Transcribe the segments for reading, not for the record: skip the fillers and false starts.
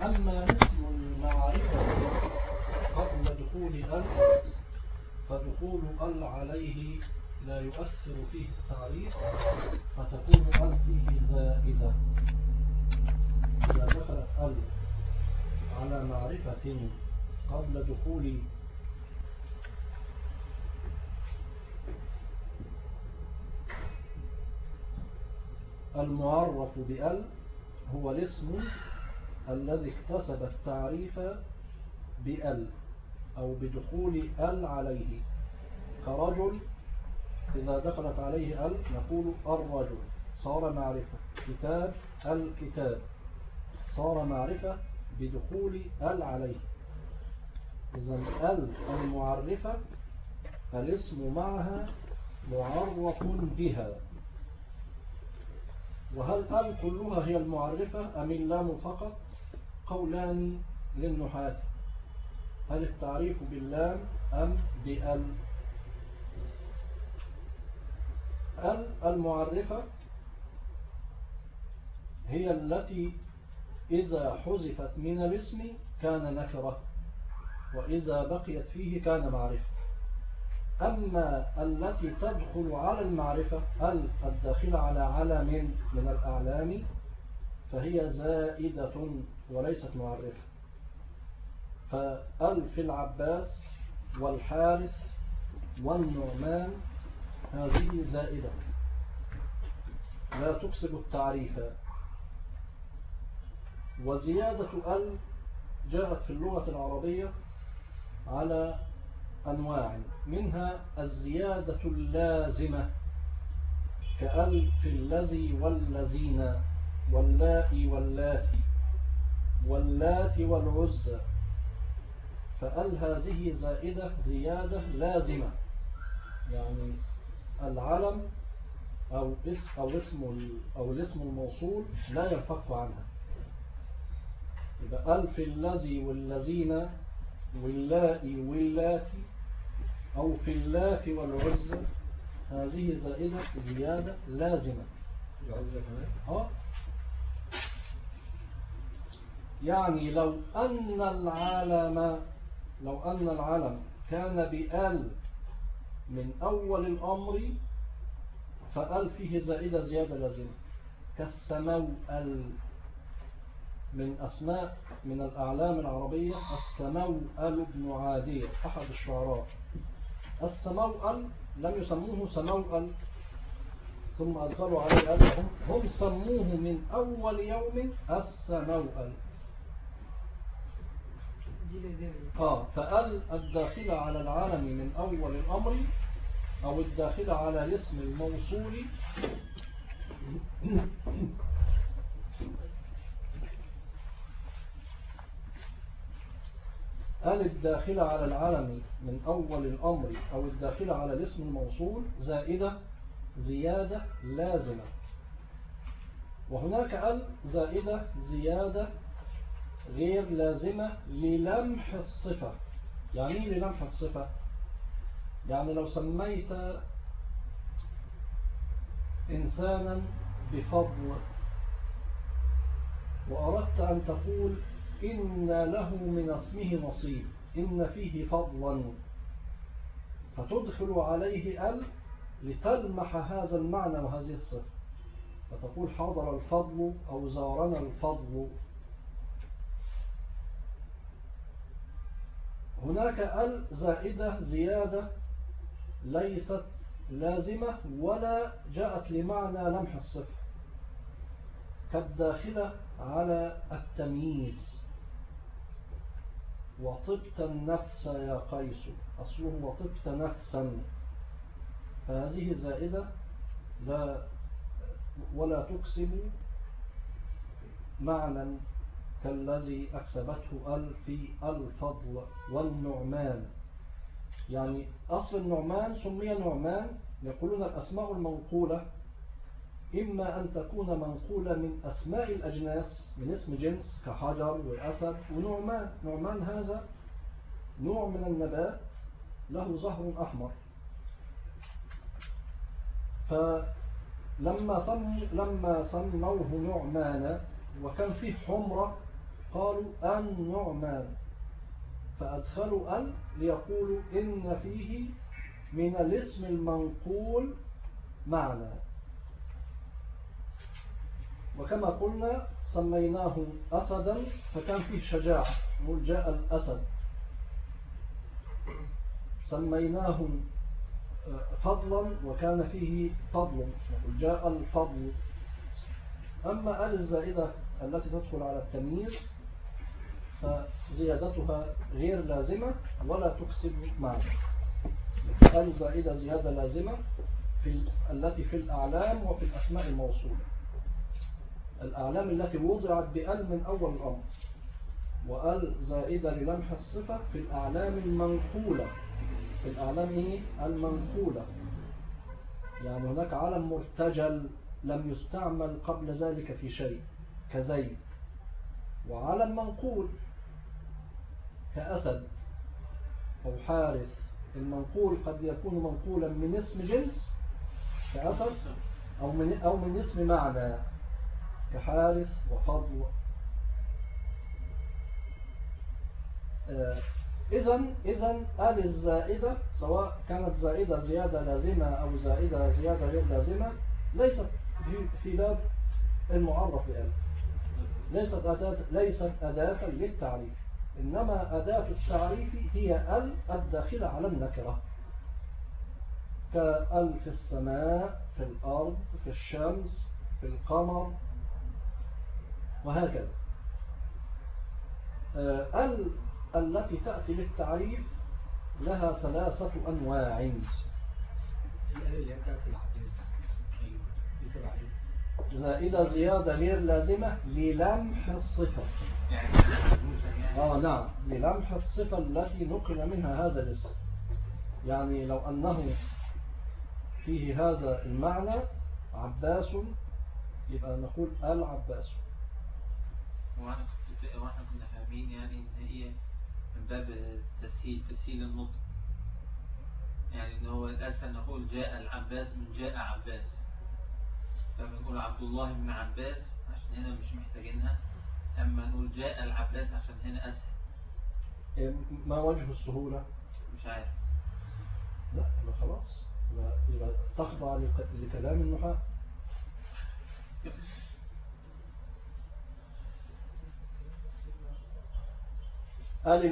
أما اسم المعرفة قبل دخول ال فدخول ال عليه لا يؤثر فيه التعريف، فتكون ال فيه زائدة. إذا دخلت ال على معرفة قبل دخول المعرف بال هو الاسم الذي اكتسب التعريف بال أو بدخول ال عليه، كرجل إذا دخلت عليه ال نقول الرجل صار معرفة، كتاب الكتاب صار معرفة بدخول ال عليه. إذن ال المعرفة الاسم معها معرف بها. وهل ال كلها هي المعرفة أم اللام فقط؟ قولان للنحاة، هل التعريف باللام أم بال؟ ال المعرفة هي التي إذا حذفت من الاسم كان نكرة، وإذا بقيت فيه كان معرفة. أما التي تدخل على المعرفة ال الداخلة على علم من الأعلام فهي زائدة وليست معرفة. فال في العباس والحارث والنعمان هذه زائدة لا تكسب التعريف. وزيادة ال جاءت في اللغة العربية على أنواع، منها الزيادة اللازمة كأل في الذي والذين واللائي واللاتي واللاتي والعزى، فأل هذه زائدة زيادة لازمة، يعني العلم أو الاسم الموصول لا ينفك عنها. إذا أل في الذي والذين واللائي واللاتي أو في اللات والعزى هذه زائدة زيادة لازمة. العزة كمان؟ يعني لو أن العلم كان بآل من أول الأمر فآل فيه زائدة زيادة لازمة، كالسموأل من أسماء من الأعلام العربية. السموأل بن عادية أحد الشعراء. السموأل لم يسموه سموأل ثم أدخلوا عليه ألهم، هم سموه من أول يوم السموأل. فأل الداخلة على العالم من أول الأمر أو الداخلة على الاسم الموصول أل الداخلة على العالم من أول الأمر أو الداخلة على الاسم الموصول زائدة زيادة لازمة. وهناك أل زائدة زيادة غير لازمة للمح الصفة. يعني ايه للمح الصفة؟ يعني لو سميت إنسانا بفضل وأردت أن تقول إن له من اسمه نصيب، إن فيه فضلا، فتدخل عليه ال لتلمح هذا المعنى وهذه الصفة، فتقول حضر الفضل أو زارنا الفضل. هناك ال زائدة زيادة ليست لازمة ولا جاءت لمعنى لمح الصفة، كالداخلة على التمييز. وطبت النفس يا قيس، أصله وطبت نفسا، فهذه زائدة لا ولا تكسب معنى كالذي أكسبته ال في الفضل والنعمان. يعني أصل النعمان سمي نعمان، يقولون الأسماء المنقولة إما أن تكون منقولة من أسماء الأجناس من اسم جنس كحجر وأسد ونعمان. نعمان هذا نوع من النبات له زهر أحمر، فلما سموه نعمان وكان فيه حمرة قالوا النعمان، فأدخلوا ال ليقولوا إن فيه من الاسم المنقول معنى. وكما قلنا سميناه أسدا فكان فيه شجاعة، نقول جاء الأسد. سميناه فضلا وكان فيه فضل، نقول جاء الفضل. أما ال الزائدة التي تدخل على التمييز فزيادتها غير لازمة ولا تكسب معنى. ال زائدة زيادة لازمة التي في الأعلام وفي الأسماء الموصولة. الأعلام التي وضعت بأل من أول الأمر، وأل زائدة للمح الصفة في الأعلام المنقولة. في الأعلام المنقولة، يعني هناك علم مرتجل لم يستعمل قبل ذلك في شيء كزيد، وعلم منقول كأسد أو حارث. المنقول قد يكون منقولا من اسم جنس كأسد أو من اسم معنى كحارث وفضل. إذن آل الزائدة سواء كانت زائدة زيادة لازمة أو زائدة زيادة غير لازمة ليست في باب المعرف بآل، ليست أداة للتعريف، إنما أداة التعريف هي ال الداخلة على النكرة، كال في السماء، في الأرض، في الشمس، في القمر، وهكذا. ال التي تأتي للتعريف لها 3 أنواع. زائدة زيادة غير لازمة للمح الصفة. نعم، للمح الصفة التي نقل منها هذا الاسم. يعني لو أنه فيه هذا المعنى عباس يبقى نقول العباس. واحنا كنا فاهمين يعني ان هي من باب تسهيل النطق، يعني ان هو الاسهل نقول جاء العباس من جاء عباس، فبنقول عبد الله بن عباس عشان هنا مش محتاجينها، اما نقول جاء العباس عشان هنا اسهل. ما وجه السهولة؟ مش عارف. لا خلاص، يبقى تخضع لكلام النحاة. آل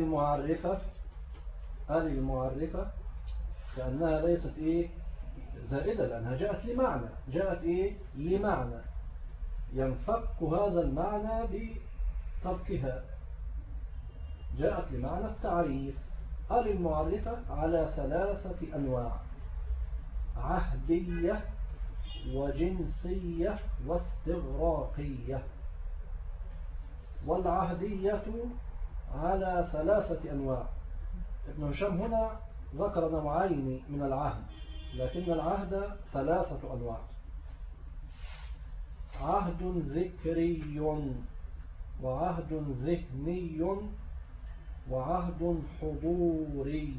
المعرفة كأنها ليست زائدة، لأنها جاءت لمعنى، لمعنى ينفك هذا المعنى بتركها، جاءت لمعنى التعريف. آل المعرفة على 3 أنواع: عهدية وجنسية واستغراقية. والعهدية على 3 أنواع. ابن هشام هنا ذكر نوعين من العهد، لكن العهد 3 أنواع: عهد ذكري وعهد ذهني وعهد حضوري.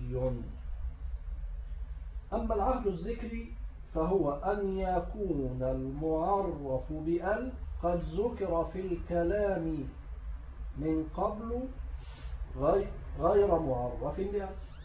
أما العهد الذكري فهو أن يكون المعرف بأل قد ذكر في الكلام من قبل غير معرف بأل.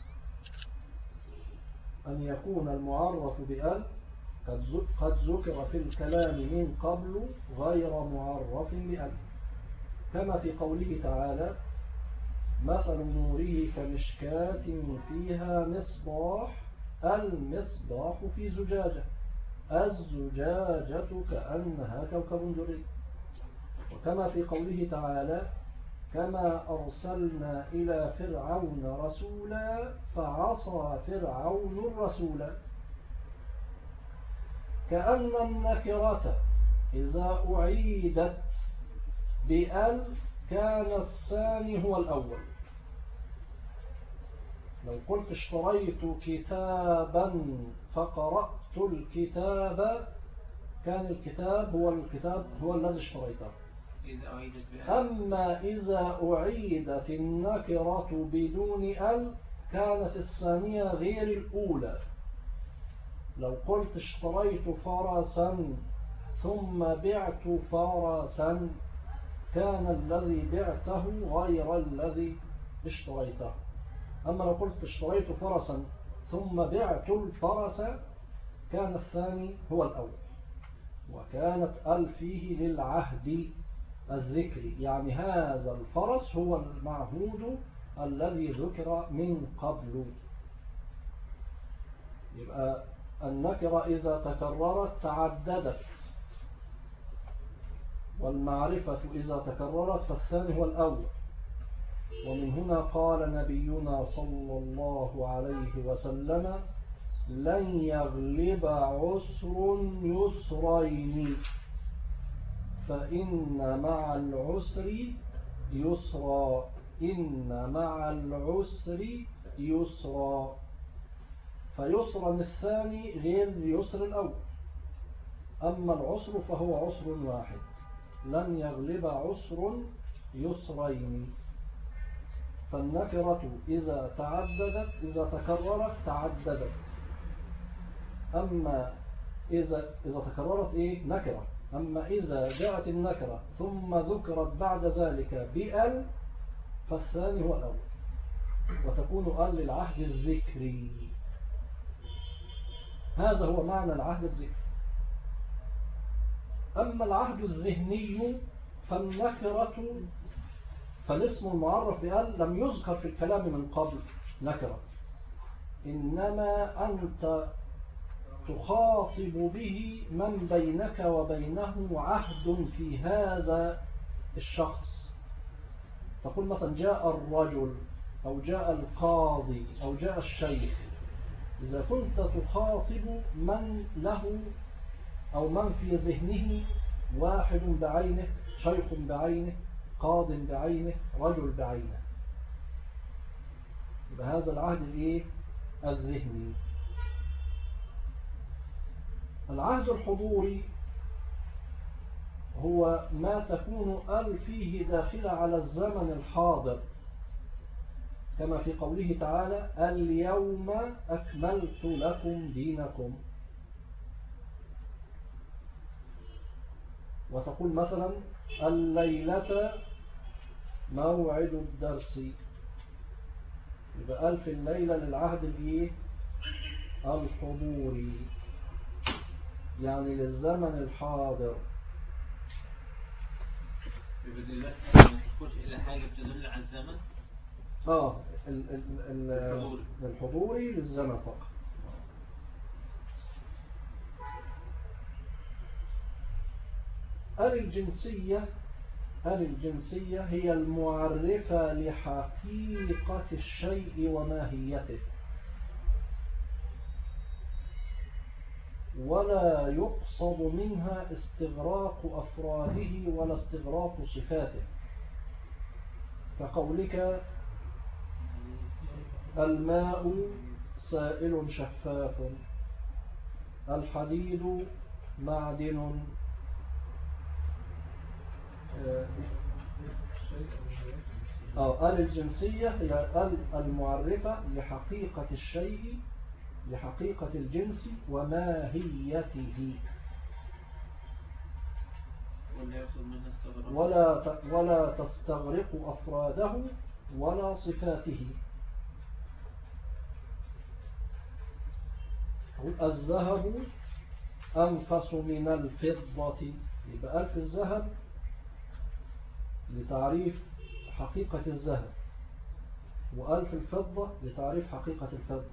أن يكون المعرف بأل قد ذكر في الكلام من قبل غير معرف بأل، كما في قوله تعالى: مثل نوره كمشكاة فيها مصباح، المصباح في زجاجة، الزجاجة كأنها كوكب دري. وكما في قوله تعالى: كما أرسلنا إلى فرعون رسولا فعصى فرعون الرسول. كأن النكرة إذا أعيدت بأل كان الثاني هو الأول. لو قلت اشتريت كتابا فقرأت الكتاب كان الكتاب هو الذي اشتريته. أما إذا أعيدت النكرة بدون أل كانت الثانية غير الأولى. لو قلت اشتريت فرسا ثم بعت فرسا كان الذي بعته غير الذي اشتريته. أما لو قلت اشتريت فرسا ثم بعت الفرس كان الثاني هو الأول. وكانت ال فيه للعهد الذكري، يعني هذا الفرس هو المعهود الذي ذكر من قبل. يبقى النكرة إذا تكررت تعددت، والمعرفة إذا تكررت فالثاني هو الأول. ومن هنا قال نبينا صلى الله عليه وسلم: لن يغلب عسر يسرين فإن مع العسر يسرا، إن مع العسر يسرا. فيسرا الثاني غير يسر الأول، أما العسر فهو عسر واحد. لن يغلب عسر يسرين. فالنكرة إذا تعددت، إذا تكررت تعددت. أما إذا تكررت نكرة. أما إذا جاءت النكرة ثم ذكرت بعد ذلك بأل فالثاني هو الأول، وتكون أل للعهد الذكري. هذا هو معنى العهد الذكري. أما العهد الذهني فالنكرة، فالاسم المعرف بأل لم يذكر في الكلام من قبل نكرة، إنما أنت تخاطب به من بينك وبينه عهد في هذا الشخص. تقول مثلا جاء الرجل أو جاء القاضي أو جاء الشيخ. إذا كنت تخاطب من له أو من في ذهنه واحد بعينه، شيخ بعينه، قاض بعينه، رجل بعينه، يبقى هذا العهد الذهني. العهد الحضوري هو ما تكون ال فيه داخلة على الزمن الحاضر، كما في قوله تعالى: اليوم أكملت لكم دينكم. وتقول مثلا: الليلة موعد الدرس. يبقى ألف الليلة للعهد الحضوري، يعني للزمن الحاضر. ما تدخلش إلى حاجة بتدل على الزمن. الحضوري للزمن فقط. الجنسية هي المعرفة لحقيقة الشيء وماهيته، ولا يقصد منها استغراق أفراده ولا استغراق صفاته، كقولك: الماء سائل شفاف، الحديد معدن. الجنسية هي المعرفة لحقيقة الشيء، لحقيقة الجنس وماهيته، ولا تستغرق أفراده ولا صفاته. الذهب أنفس من الفضة. يبقى ألف الذهب لتعريف حقيقة الذهب، وألف الفضة لتعريف حقيقة الفضة.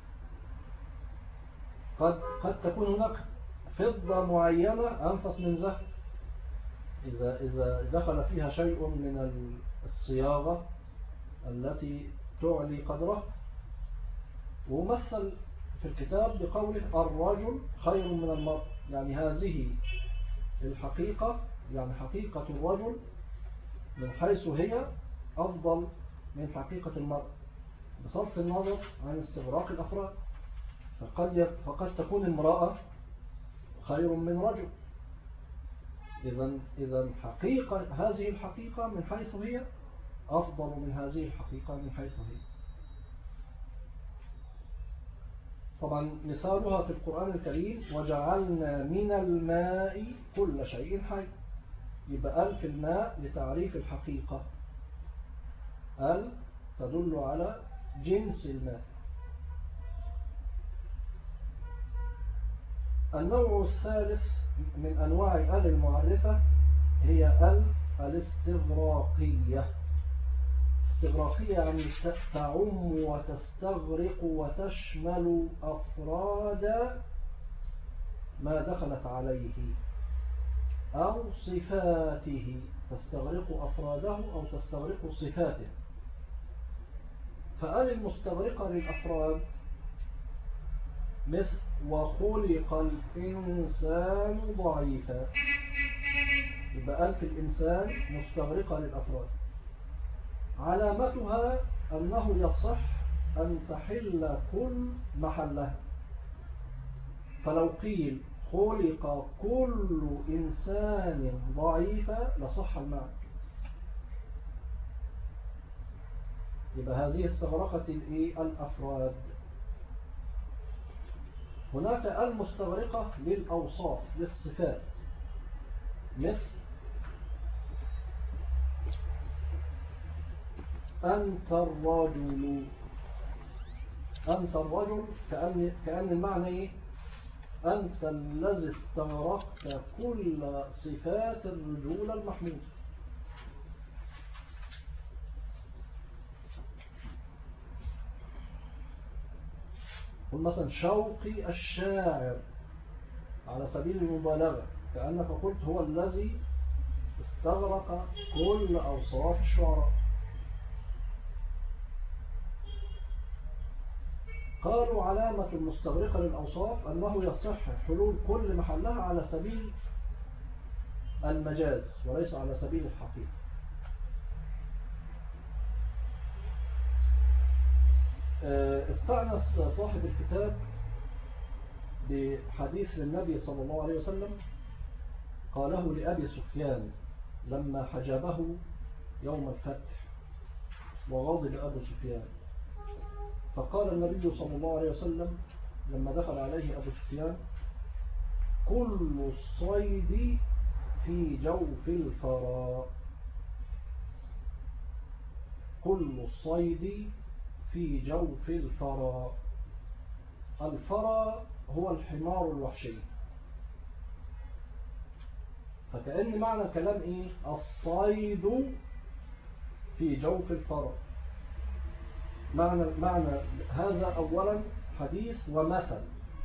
قد تكون هناك فضة معينة أنفس من ذهب، إذا دخل فيها شيء من الصياغة التي تعلي قدره. ومثل في الكتاب بقوله: الرجل خير من المرء، يعني هذه الحقيقة، يعني حقيقة الرجل من حيث هي أفضل من حقيقة المرء، بصرف النظر عن استغراق الأفراد. فقد تكون امرأة خير من رجل. إذن حقيقة هذه الحقيقة من حيث هي أفضل من هذه الحقيقة من حيث هي. طبعا مثالها في القرآن الكريم: وجعلنا من الماء كل شيء حي. يبقى ال في الماء لتعريف الحقيقة، ال تدل على جنس الماء. النوع الثالث من أنواع ال المعرفة هي ال الاستغراقية. استغراقية يعني تعم وتستغرق وتشمل أفراد ما دخلت عليه أو صفاته، تستغرق أفراده أو تستغرق صفاته. فآل المستغرقة للأفراد مثل وخلق الإنسان ضعيفا، يبقى آل في الإنسان مستغرقة للأفراد. علامتها أنه يصح أن تحل كل محلها، فلو قيل خلق كل إنسان ضعيفا لصح المعنى. يبقى هذه استغرقت الأفراد. هناك المستغرقة للأوصاف للصفات، مثل أنت الرجل. أنت الرجل كأن المعنى إيه؟ أنت الذي استغرقت كل صفات الرجولة المحمودة. قل مثلا شوقي الشاعر على سبيل المبالغة، كأنك قلت هو الذي استغرق كل أوصاف الشعراء. قالوا علامة المستغرقة للأوصاف أنه يصح حلول كل محلها على سبيل المجاز وليس على سبيل الحقيقة. استأنس صاحب الكتاب بحديث للنبي صلى الله عليه وسلم قاله لأبي سفيان لما حجبه يوم الفتح وغضب أبو سفيان، فقال النبي صلى الله عليه وسلم لما دخل عليه أبو سفيان: كل الصيد في جوف الفرا. كل الصيد في جوف الفرا. الفرا هو الحمار الوحشي. فكأن معنى كلام إيه؟ الصيد في جوف الفرا. معنى هذا أولا حديث ومثل،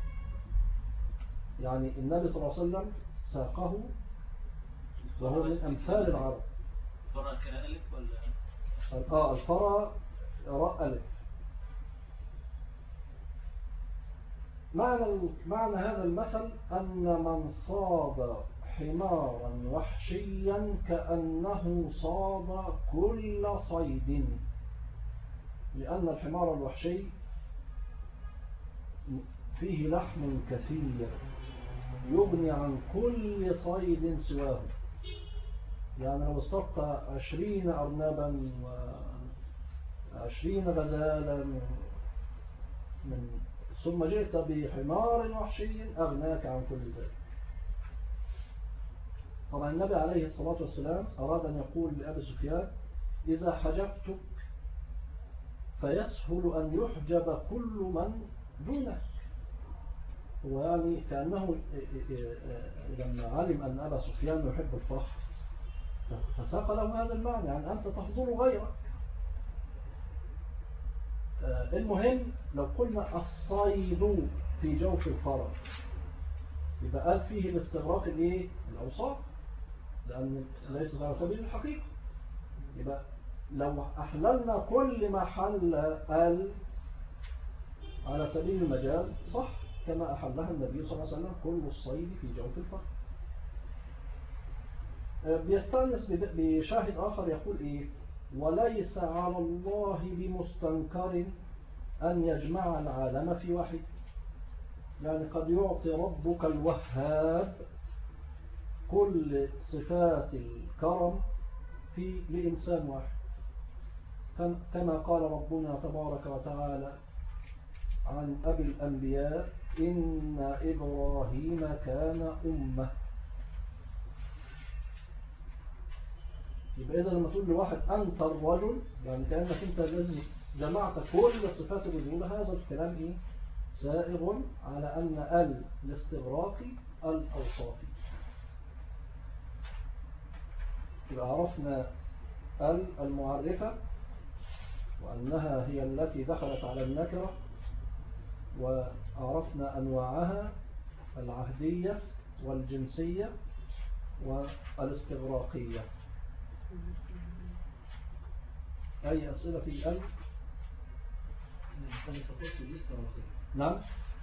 يعني النبي صلى الله عليه وسلم ساقه وهو من أمثال العرب. الفرا كألف ولا؟ الفرا راء ألف. معنى هذا المثل أن من صاد حمارا وحشيا كأنه صاد كل صيد، لأن الحمار الوحشي فيه لحم كثير يغني عن كل صيد سواه. يعني لو اصطدت 20 أرنبا و20 غزالا ثم جئت بحمار وحشي أغناك عن كل ذلك. طبعا النبي عليه الصلاة والسلام أراد أن يقول لأبي سفيان: إذا حجبتك فيسهل أن يحجب كل من دونك. ويعني كأنه لما علم أن أبا سفيان يحب الفخر فساق له هذا المعنى، يعني أنت تفضل غيرك. المهم لو قلنا الصيد في جوف الفرا يبقى قال فيه الاستغراق الأوصاف، لأن ليس على سبيل الحقيقة. يبقى لو أحللنا كل ما حل قال على سبيل المجاز صح، كما أحلها النبي صلى الله عليه وسلم: كل الصيد في جوف الفرا. بيستأنس بشاهد آخر يقول إيه: وليس على الله بمستنكر أن يجمع العالم في واحد. يعني قد يعطي ربك الوهاب كل صفات الكرم لإنسان واحد، كما قال ربنا تبارك وتعالى عن أبي الأنبياء: إن إبراهيم كان أمة. يبقى إذا لما تقول لواحد أنت الرجل يعني كأنك أنت الذي جمعت كل صفات الرجولة. هذا الكلام إيه؟ سائغ على أن الاستغراقي الأوصافي. يبقى عرفنا المعرفة وأنها هي التي دخلت على النكرة، وعرفنا أنواعها العهدية والجنسية والاستغراقية. أي أسئلة في نعم.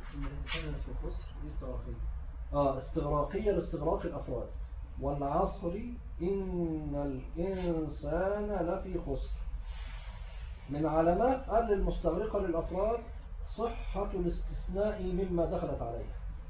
استغراقية لاستغراق الأفراد. والعصر إن الإنسان لفي خسر. من علامات المستغرقة للأفراد صحة الاستثناء مما دخلت عليه،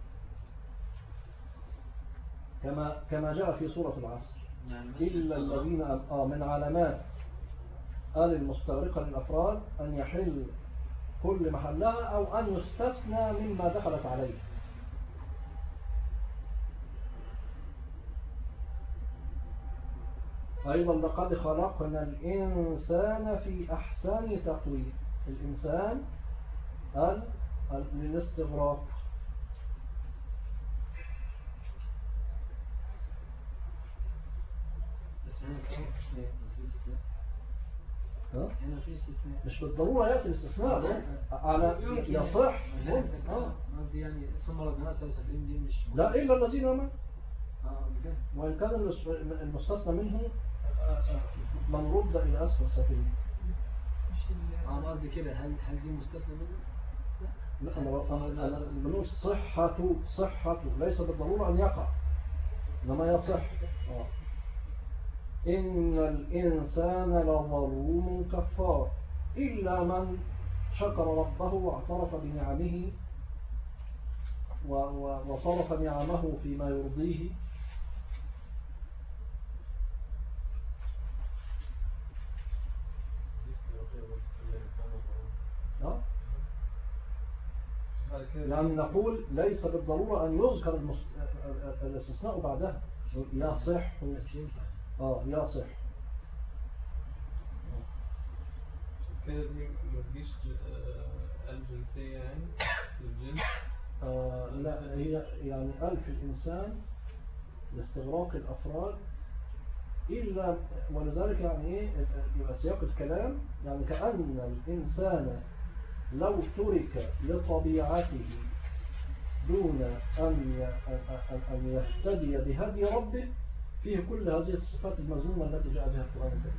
كما جاء في سورة العصر. إلا الذين من علامات المستغرقة للأفراد أن يحل كل محلها أو أن يستثنى مما دخلت عليه. أيضا لقد خلقنا الإنسان في أحسن تقويم. الإنسان للاستغراق. هنا في استثناء، مش بالضرورة يأتي الاستثناء على يصح. قصدي يعني ثم ردنا سلسلين دي مش لا إلا الذين آمنوا. وإن كان المستثنى منه من رد إلى أسفل سافلين. قصدي كده هل دي مستثنى منه؟ لا أنا بنقول صحة ليس بالضرورة أن يقع، إنما يصح. إن الإنسان لظلوم كفار إلا من شكر ربه واعترف بنعمه وصرف نعمه فيما يرضيه. يعني نقول ليس بالضرورة أن يذكر الاستثناء بعدها. يصح يصح كده مفيش الجنسية يعني الجنس. لا هي يعني ألف الإنسان لاستغراق الأفراد إلا. ولذلك يعني إيه يبقى سياق الكلام يعني كأن الإنسان لو ترك لطبيعته دون أن يهتدي بهدي ربه فيه كل هذه الصفات المذمومة التي جاء بها القرآن الكريم.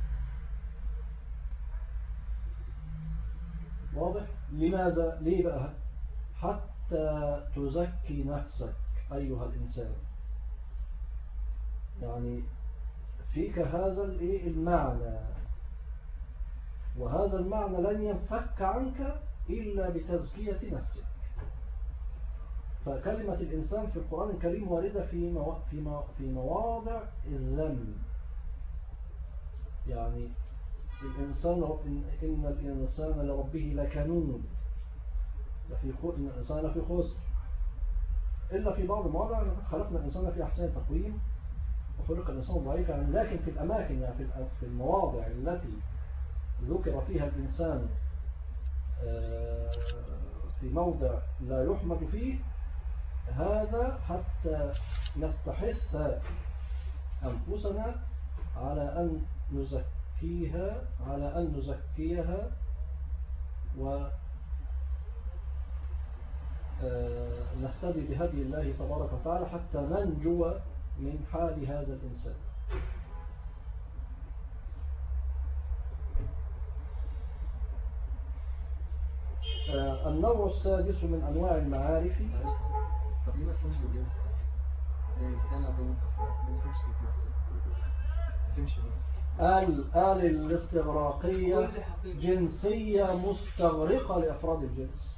واضح؟ لماذا؟ ليه بقى؟ حتى تزكي نفسك أيها الإنسان. يعني فيك هذا المعنى، وهذا المعنى لن ينفك عنك إلا بتزكية نفسك. فكلمة الإنسان في القرآن الكريم واردة في مواضع الذم. يعني إن الإنسان لربه لكنود، الإنسان لفي خسر، إلا في بعض المواضع خلقنا الإنسان في أحسن تقويم وخلق الإنسان ضعيفا. يعني لكن في الأماكن يعني في المواضع التي ذكر فيها الإنسان في موضع لا يحمد فيه، هذا حتى نستحث أنفسنا على أن نزكيها ونهتدي بهدي الله تبارك وتعالى حتى ننجو من حال هذا الإنسان. النوع السادس من أنواع المعارف. الاستغراقية جنسية مستغرقة لأفراد الجنس،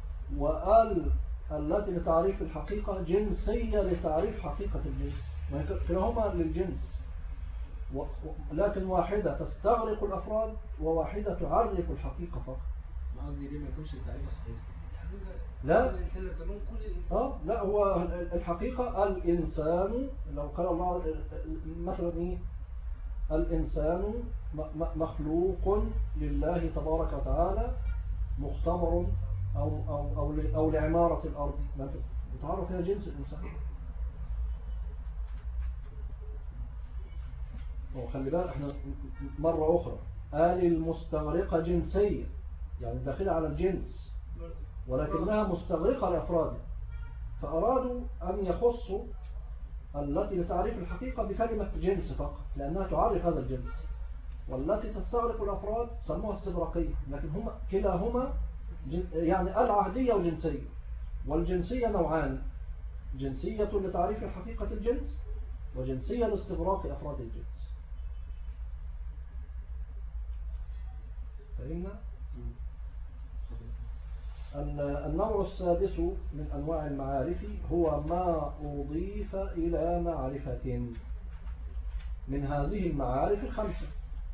التي لتعريف الحقيقة جنسية لتعريف حقيقة الجنس. كلاهما للجنس، لكن واحدة تستغرق الأفراد وواحدة تعرف الحقيقة فقط. ما قصدي ليه ما يكونش تعريف الحقيقة؟ لا لا هو الحقيقة الإنسان. لو قال الله مثلا الإنسان مخلوق لله تبارك وتعالى، مختبر أو لعمارة الأرض. بتعرف هي جنس الإنسان. وخلي بالك احنا مرة أخرى آل المستغرقة جنسية، يعني داخلة على الجنس، ولكنها مستغرقة لأفرادها، فأرادوا أن يخصوا التي لتعريف الحقيقة بكلمة جنس فقط، لأنها تعرف هذا الجنس، والتي تستغرق الأفراد سموها استغراقية. لكن هما كلاهما يعني العهدية وجنسية. والجنسية نوعان: جنسية لتعريف حقيقة الجنس، وجنسية لاستغراق أفراد الجنس. فهمنا؟ النوع السادس من أنواع المعارف هو ما أضيف إلى معرفة من هذه المعارف الخمسة.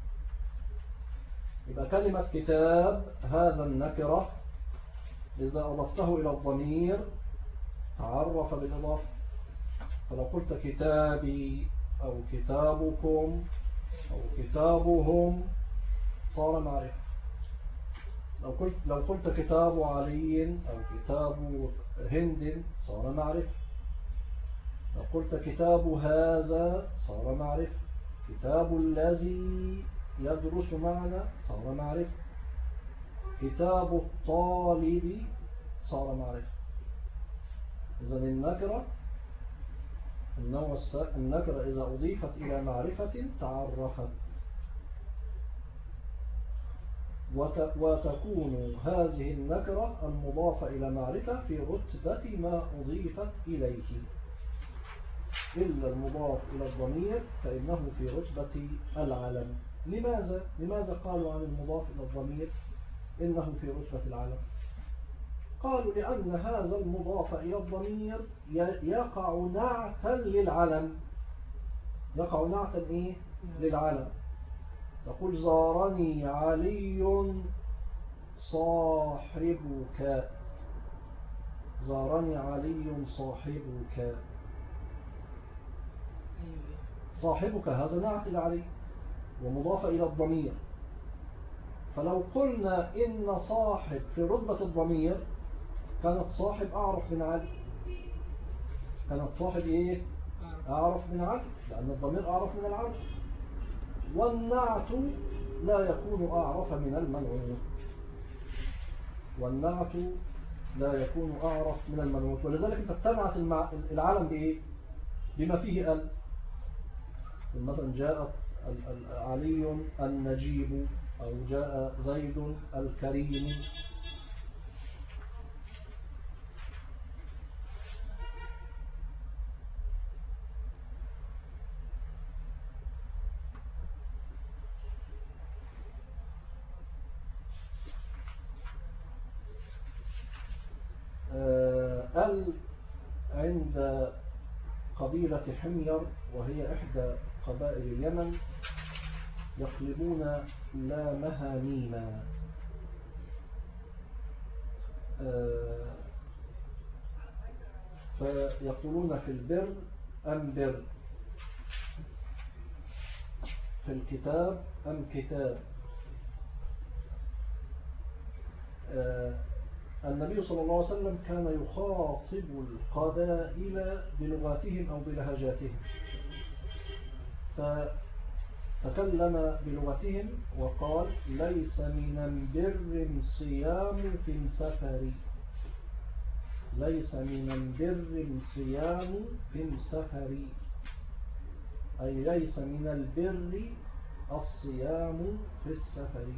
يبقى كلمة كتاب هذا النكرة إذا أضفته إلى الضمير تعرف بالإضافة. فلو قلت كتابي أو كتابكم أو كتابهم صار معرفة. لو قلت كتاب علي أو كتاب هند صار معرفة. لو قلت كتاب هذا صار معرفة. كتاب الذي يدرس معنا صار معرفة. كتاب الطالب صار معرفة. إذن النكرة إذا أضيفت إلى معرفة تعرفت. وتكون هذه النكرة المضافة إلى معرفة في رتبة ما أضيفت إليه، إلا المضاف إلى الضمير فإنه في رتبة العلم. لماذا قالوا عن المضاف إلى الضمير إنه في رتبة العلم؟ قالوا لأن هذا المضاف إلى الضمير يقع نعتا للعلم. يقع نعتا إيه؟ للعلم. تقول زارني علي صاحبك. زارني علي صاحبك. صاحبك هذا نعت لعلي ومضاف إلى الضمير. فلو قلنا إن صاحب في رتبة الضمير كانت صاحب أعرف من علي. كانت صاحب إيه؟ أعرف من علي، لأن الضمير أعرف من العلم. والنعت لا يكون أعرف من المنعوت. والنعت لا يكون أعرف من المنعوت. ولذلك انت بتنعت العلم بإيه؟ بما فيه ال. مثلا جاء علي النجيب، أو جاء زيد الكريم. عند قبيلة حمير وهي إحدى قبائل اليمن يقلبون لامها ميما. فيقولون في البر أنبر، في الكتاب أم كتاب. النبي صلى الله عليه وسلم كان يخاطب القبائل بلغاتهم أو بلهجاتهم، فتكلم بلغتهم وقال: ليس من البر صيام في سفر. ليس من البر صيام في سفر، أي ليس من البر الصيام في السفر.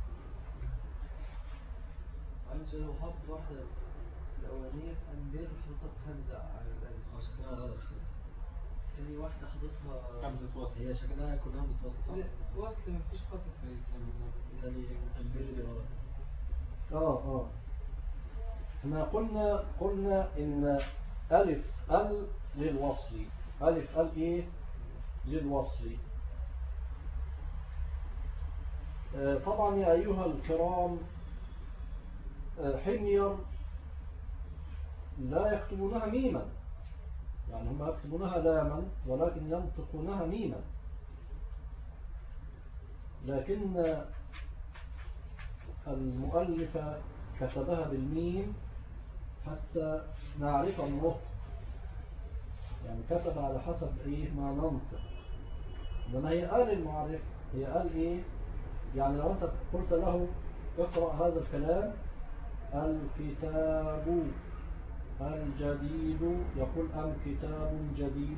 معلش لو حط واحدة الأولانية أنبير حطت همزة على بالي، يعني واحدة حطتها همزة وصل. هي شكلها كلها متوسطة. وصل مفيش خط في يعني أنبير دي غلط. احنا قلنا ان ألف ال للوصل. ألف ال ايه؟ للوصل. طبعا يا أيها الكرام، حمير لا يكتبونها ميما، يعني هم يكتبونها لاما ولكن ينطقونها ميما. لكن المؤلف كتبها بالميم حتى نعرف النطق، يعني كتب على حسب إيه ما ننطق. إنما هي قال المعرف، هي قال إيه؟ يعني لو أنت قلت له اقرأ هذا الكلام: الكتاب الجديد، يقول أم كتاب جديد،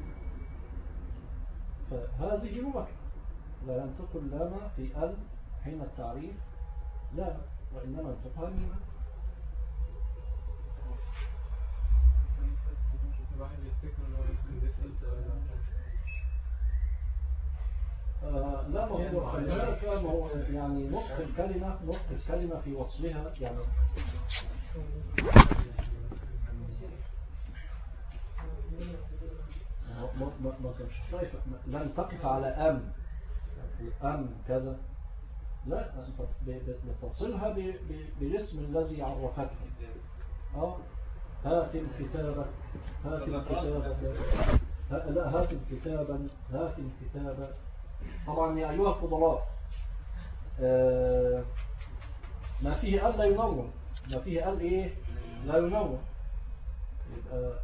فهذه لغة لا ينطق اللام في ال حين التعريف، لا، وإنما ينطقها ميما. الواحد يفتكر ان هو يسأل سؤال. لا، ما هو يعني نطق الكلمة في وصلها، يعني ما شايف، لن تقف على أم كذا، لا، أنت بتصلها بالاسم الذي عرفتها. هات الكتابة، هات الكتابة، لا، هات الكتابا، هات الكتابة. طبعا يا أيها الفضلاء، ما فيه لا ينون، ما فيه إيه لا ينون، يبقى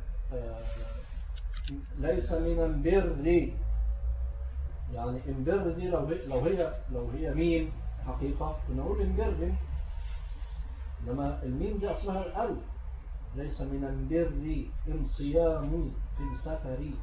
ليس من البر، يعني البر دي لو هي ميم حقيقة نقول البر، إنما الميم دي أصلها الألف، ليس من البر إن صيام إن سفري.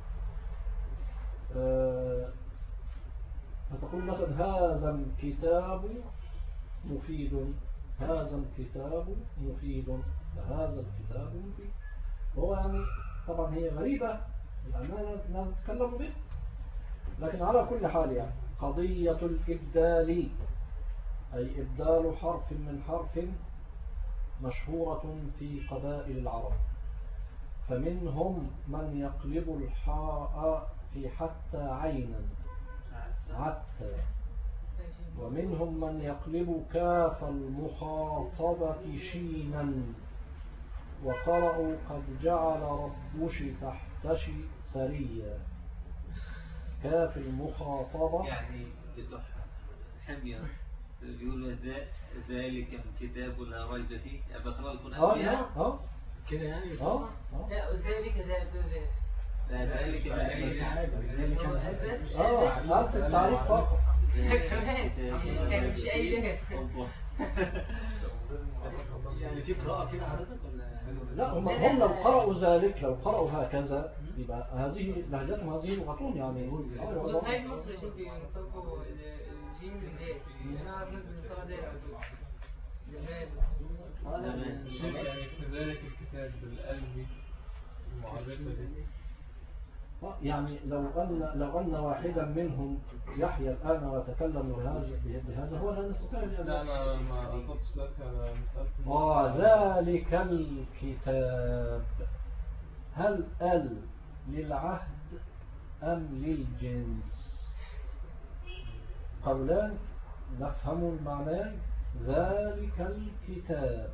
فتقول مثلا هذا الكتاب مفيد، هذا الكتاب مفيد، هذا الكتاب مفيد. هو يعني طبعا هي غريبة يعني لا نتكلم به، لكن على كل حال يعني قضية الإبدال، أي إبدال حرف من حرف، مشهورة في قبائل العرب. فمنهم من يقلب الحاء في حتى عينا عتى، ومنهم من يقلب كاف المخاطبة شينا، وقرأوا قد جعل ربش تحتش سريا. كاف المخاطبة يعني بتوع حمية بيقولوا ذلك الكتاب لا ريب فيه، بقرأ القرآن كده يعني. لا، ذلك لا، ذلك عارف التعريف فقط. كان مش أي يعني في قراءة كده حضرتك ولا؟ لا، هم لو قرأوا ذلك، لو قرأوا هكذا، يبقى هذه لهجتهم، هذه لغتهم يعني. صحيح مصر يا شيخ ينطقوا الجيم من ديت، أنا أعرف ناس بنطقها ديت على طول. الشيخ يعني كذلك الكتاب بالقلب المعرفة دي، يعني لو أن واحدا منهم يحيى الآن ويتكلم بهذا هو لا نستطيع. لا أنا ما أخذتش لك، أنا ذلك الكتاب، هل للعهد أم للجنس؟ قولان نفهم المعنى. ذلك الكتاب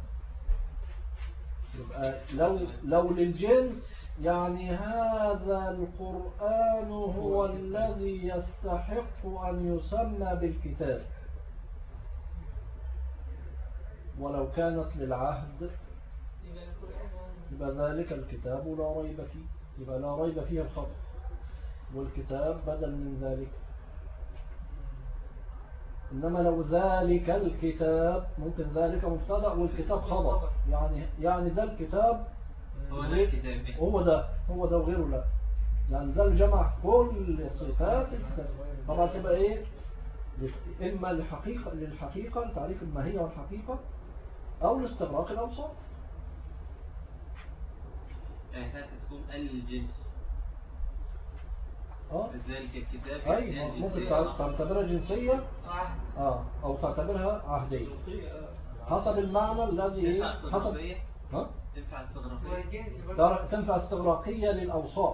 يبقى لو للجنس، يعني هذا القرآن هو الذي يستحق أن يسمى بالكتاب. ولو كانت للعهد يبقى ذلك الكتاب لا ريب فيه، يبقى لا ريب فيه الخبر، والكتاب بدل من ذلك. إنما لو ذلك الكتاب، ممكن ذلك مبتدأ والكتاب خبر، يعني ده الكتاب هو ده وغيره لا، يعني ده الجمع كل صفات الكتاب. طبعا تبقى ايه، اما للحقيقة تعريف الماهية والحقيقة، او لاستغراق الاوصاف. يعني تكون الجنس ذلك الكتاب، اي ممكن تعتبرها جنسية او تعتبرها عهدية حسب المعنى الذي حسب. تنفع استغراقية للأوصاف.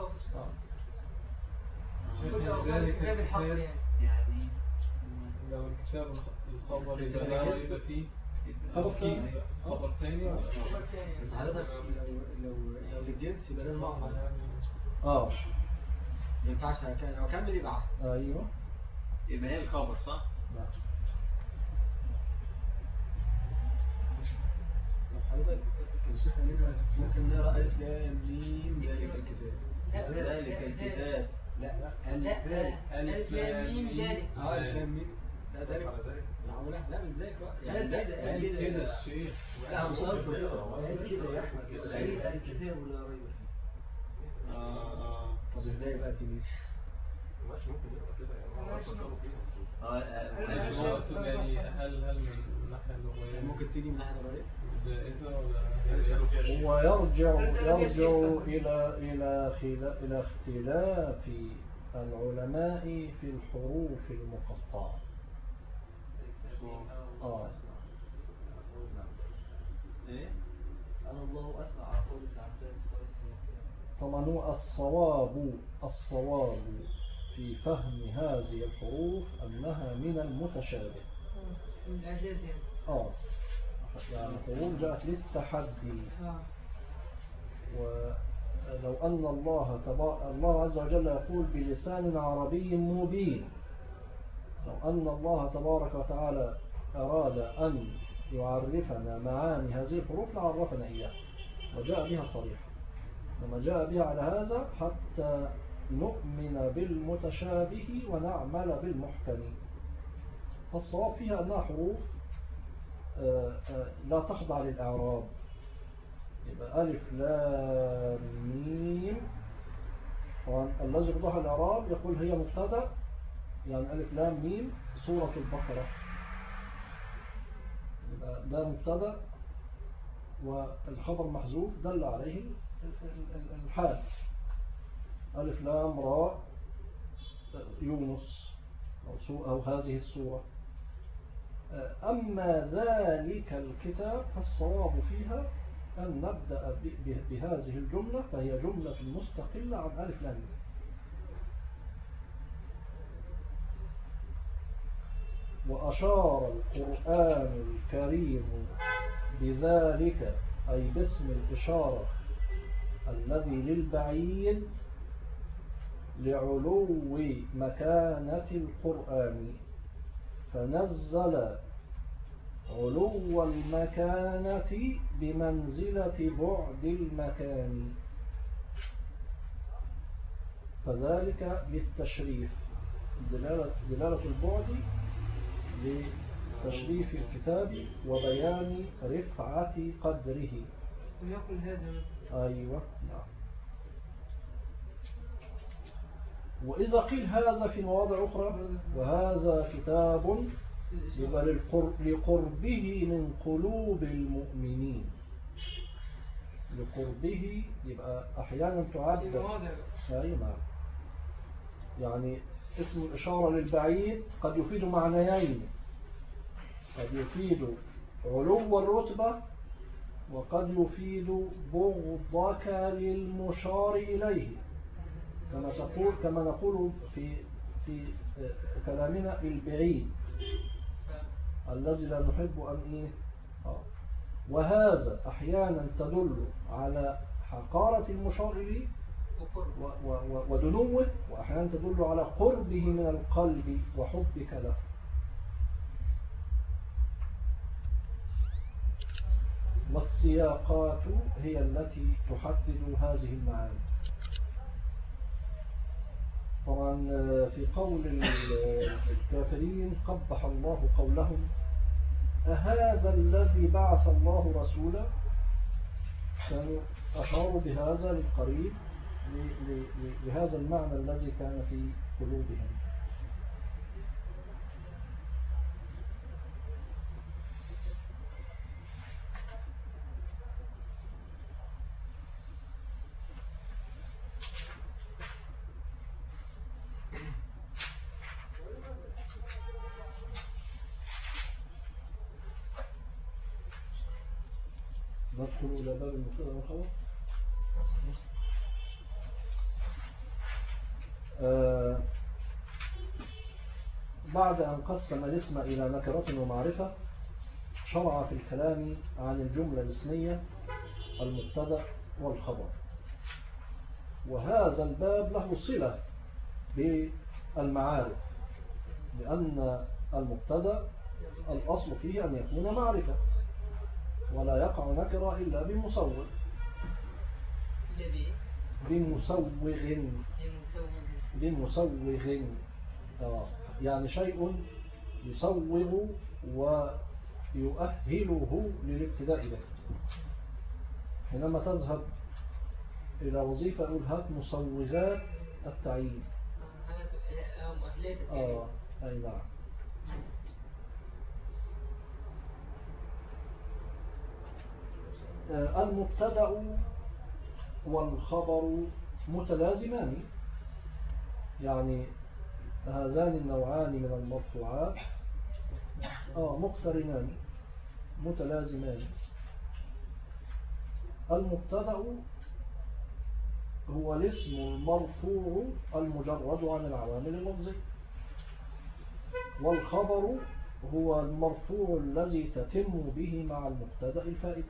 ذلك الكتاب يعني لو الكتاب الخبر يبقى لا ريب فيه، خبر ثاني حضرتك لو للجنس يبقى لازم أعمل. ما ينفعش لو كمل يبقى. ايوه يبقى هي الخبر صح؟ نعم. حضرتك الشيخ علينا ممكن نرى ألف لام ميم ذلك الكتاب. ذلك الكتاب. لا ألف لام ميم ذلك. ألف لام ميم. لا ذلك معمولة لا من ذلك بقى. يعني كده الشيخ لا مش قصده كده يا أحمد كده الكتاب ولا ريب فيه. طب ازاي بقى تيجي؟ ماشي ممكن يبقى كده يعني ماشي. هو أقصد يعني هل من الناحية اللغوية ممكن تيجي من ناحية الريب؟ جائزة ولا ويرجع إلى اختلاف العلماء في الحروف المقطعة. ايه؟ أنا الله أسمع أقول تعبير طبعا هو الصواب في فهم هذه الحروف أنها من المتشابه. من الأعجاز يعني. يعني الحروف جاءت للتحدي. ولو أن الله عز وجل يقول بلسان عربي مبين، لو أن الله تبارك وتعالى أراد أن يعرفنا معاني هذه الحروف لعرفنا إياها وجاء بها صريحة، لما جاء بها على هذا حتى نؤمن بالمتشابه ونعمل بالمحكم. فالصواب فيها أنها حروف لا تخضع للإعراب. يبقى ألف لام ميم، الذي يخضع للإعراب يقول هي مبتدأ، يعني ألف لام ميم سورة البقرة، ده مبتدأ والخبر محذوف دل عليه الحال. ألف لام راء يونس أو هذه السورة. أما ذلك الكتاب فالصواب فيها أن نبدأ بهذه الجملة، فهي جملة مستقلة عن ألف لام ميم. وأشار القرآن الكريم بذلك أي باسم الإشارة الذي للبعيد لعلو مكانة القرآن، فنزل علو المكانة بمنزلة بعد المكان، فذلك للتشريف، دلالة البعد لتشريف الكتاب وبيان رفعة قدره. ويقول هذا أيوة نعم. وإذا قيل هذا في مواضع أخرى وهذا كتاب يبقى لقربه من قلوب المؤمنين، لقربه يبقى أحيانا تعد أيوة يعني اسم الإشارة للبعيد قد يفيد معنيين، قد يفيد علو الرتبة وقد يفيد بغضك للمشار إليه، كما نقول في كلامنا البعيد الذي لا نحب أن وهذا أحيانا تدل على حقارة المشار إليه ودنوه، وأحيانا تدل على قربه من القلب وحبك له. والسياقات هي التي تحدد هذه المعاني. طبعا في قول الكافرين قبح الله قولهم أهذا الذي بعث الله رسولا، كانوا أشاروا بهذا للقريب لهذا المعنى الذي كان في قلوبهم. ندخل إلى باب المبتدأ والخبر. بعد أن قسم الاسم إلى نكرة ومعرفة شرع في الكلام عن الجملة الاسمية المبتدأ والخبر، وهذا الباب له صلة بالمعارف، لأن المبتدأ الأصل فيه أن يكون معرفة، ولا يقع نكرة إلا بمسوغ. بمسوغ يعني شيء يسوغ ويؤهله للابتداء به. حينما تذهب إلى وظيفة يقول هات مسوغات التعيين. أي نعم. المبتدأ والخبر متلازمان، يعني هذان النوعان من المرفوعات مقترنان متلازمان. المبتدأ هو الاسم المرفوع المجرد عن العوامل اللفظية، والخبر هو المرفوع الذي تتم به مع المبتدأ الفائدة.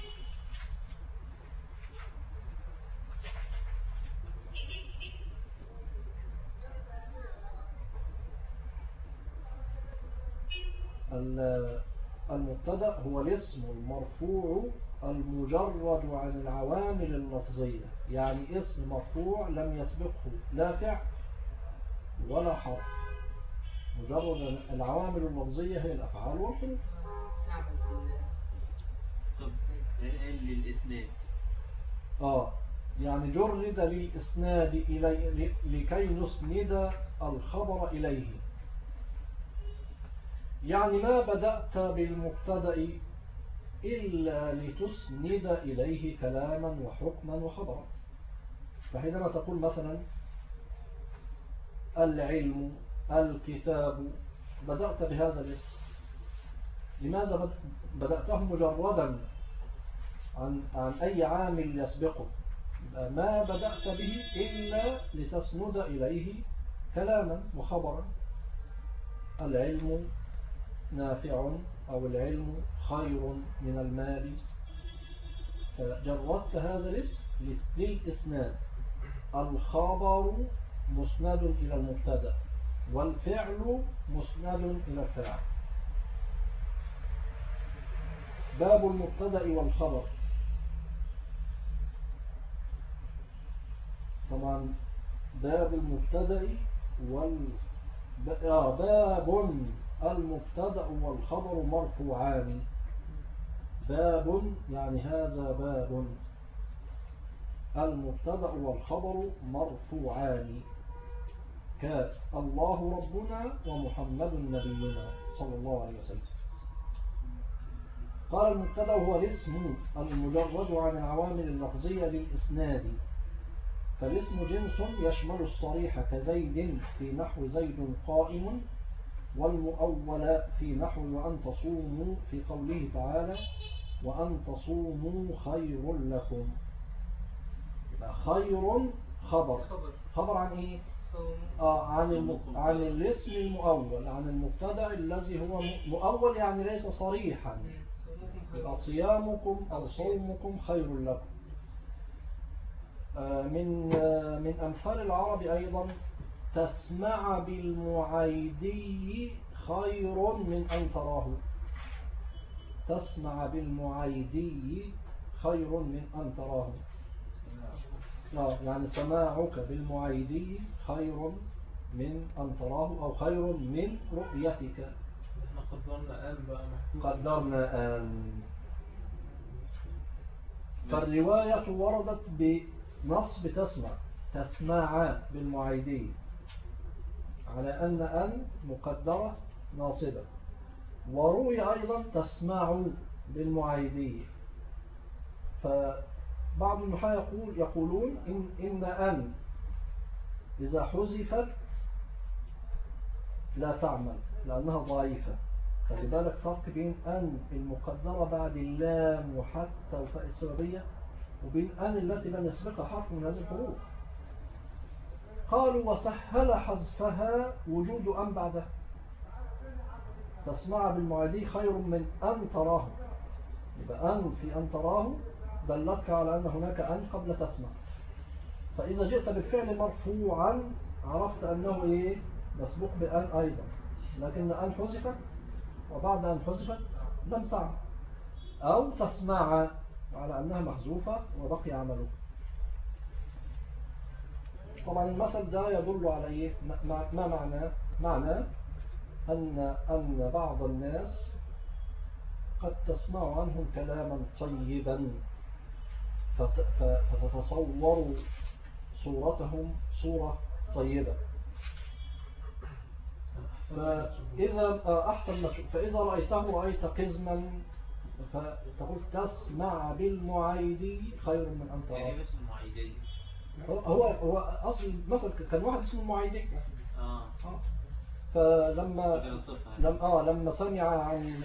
المبتدأ هو الاسم المرفوع المجرد عن العوامل اللفظية، يعني اسم مرفوع لم يسبقه لا فعل ولا حرف، مجرد العوامل اللفظية هي الأفعال والحروف. طب للإسناد يعني جرد للإسناد لكي نسند الخبر إليه، يعني ما بدأت بالمبتدأ إلا لتسند إليه كلاما وحكما وخبرا. فحينما تقول مثلا العلم الكتاب بدأت بهذا الاسم، لماذا بدأته مجردا عن أي عامل يسبقه؟ ما بدأت به إلا لتسند إليه كلاما وخبرا. العلم نافع أو العلم خير من المال، فجردت هذا الاسم للإسناد. الخبر مسند إلى المبتدأ، والفعل مسند إلى الفاعل. باب المبتدأ والخبر. طبعا باب المبتدأ باب المبتدأ والخبر مرفوعان. باب يعني هذا باب. المبتدأ والخبر مرفوعان كالله ربنا ومحمد نبينا صلى الله عليه وسلم. قال المبتدأ هو الاسم المجرد عن العوامل اللفظية للإسناد، فالاسم جنس يشمل الصريح كزيد في نحو زيد قائم، والمؤول في نحو وأن تصوموا في قوله تعالى وأن تصوموا خير لكم. خير خبر عن إيه؟ عن الاسم المؤول، عن المبتدأ الذي هو مؤول يعني ليس صريحا. صيامكم أو صومكم خير لكم. من أمثال العرب أيضا تسمع بالمعيدي خير من أن تراه. تسمع بالمعيدي خير من أن تراه. يعني سماعك بالمعيدي خير من أن تراه أو خير من رؤيتك. احنا قدرنا آن بقى محفوظ. قدرنا آن. فالرواية وردت بنصب تسمع بالمعيدي على أن مقدرة ناصبة، وروي أيضا تسمع بالمعيدي. فبعض النحاة يقولون إن أن إذا حذفت لا تعمل لأنها ضعيفة. فلذلك فرق بين أن المقدرة بعد اللام وحتى وفاء السببية، وبين أن التي لم يسبقها حرف من هذه الحروف. قالوا وسهل حذفها وجود أن بعدها. تسمع بالمعيدي خير من أن تراه، يبقى أن في أن تراه دلتك على أن هناك أن قبل تسمع. فإذا جئت بالفعل مرفوعا عرفت أنه مسبوق بأن أيضا. لكن أن حذفت وبعد أن حذفت لم تعمل، أو تسمع على أنها محذوفة وبقي عمله. طبعا المثل ده يدل على إيه؟ ما معناه؟ معناه أن بعض الناس قد تسمع عنهم كلاما طيبا فتتصور صورتهم صورة طيبة، فإذا رأيته رأيت قزما فتقول تسمع بالمعايدي خير من أن ترى. يعني اسم المعيدي هو أصل مثلا كان واحد اسمه المعايدي. فلما سمع عن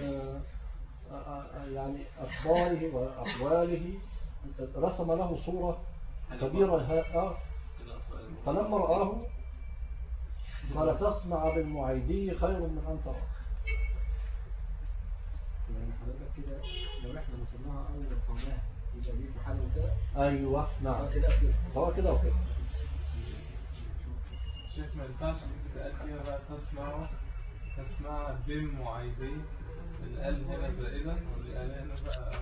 يعني أخباره وأحواله رسم له صورة كبيرة. فلما رآه قال تسمع بالمعيدي خير من أن ترى. يعني حضرتك كده لو احنا نصنعها أو نفهمناها يبقى دي في حالة كده. أيوة نعم، سواء كده وكده. شيخ ما ينفعش تتقال فيها بقى تسمع بالمعيدي، القلب هنا زائدة والقلب هنا بقى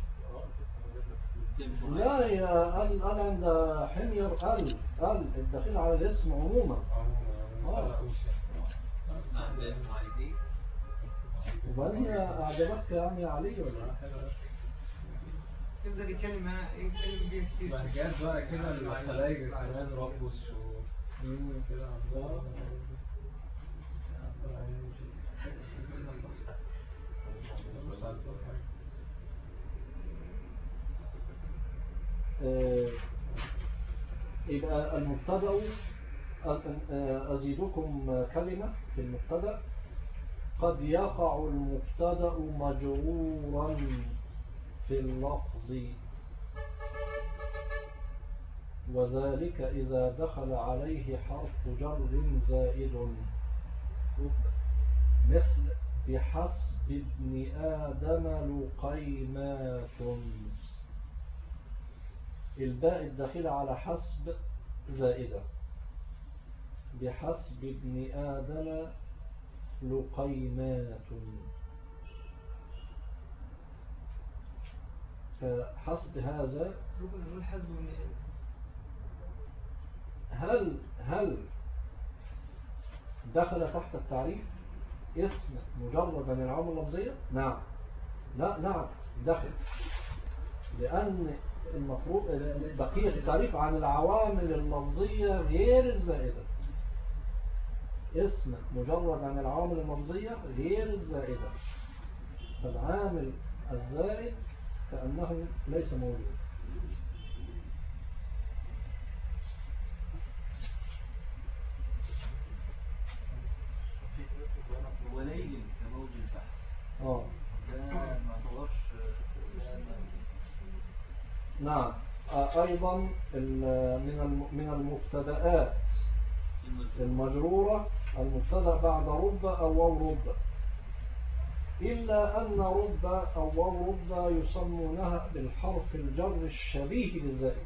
لا يا ال عند حمير الدخيل على الاسم عموما. وبعدين هي أعجبتك يعني علي ولا؟ يفضل يتكلم بيه كتير. بهجات بقى كده الخلايج كمان ربص وكده. يبقى المبتدأ أزيدكم كلمة في المبتدأ. قد يقع المبتدأ مجرورا في اللفظ، وذلك إذا دخل عليه حرف جر زائد، مثل بحسب ابن آدم لقيمات. الباء الداخلة على حسب زائدة، بحسب ابن آدم لقيمات. فحسب هذا هل دخل تحت التعريف اسم مجرد من العوامل اللفظية؟ نعم. لا نعم دخل، لأن المفروض بقية التعريف عن العوامل اللفظية غير الزائدة. اسم مجرد عن العوامل اللفظية غير الزائدة، فالعامل الزائد كأنه ليس موجود. وليل كموج البحر. ده ما تغرش. نعم. أيضا من المبتدآت المجرورة المبتدأ بعد رب أو واو رب، إلا أن رب أو واو رب يسمونها بالحرف الجر الشبيه بالزائد.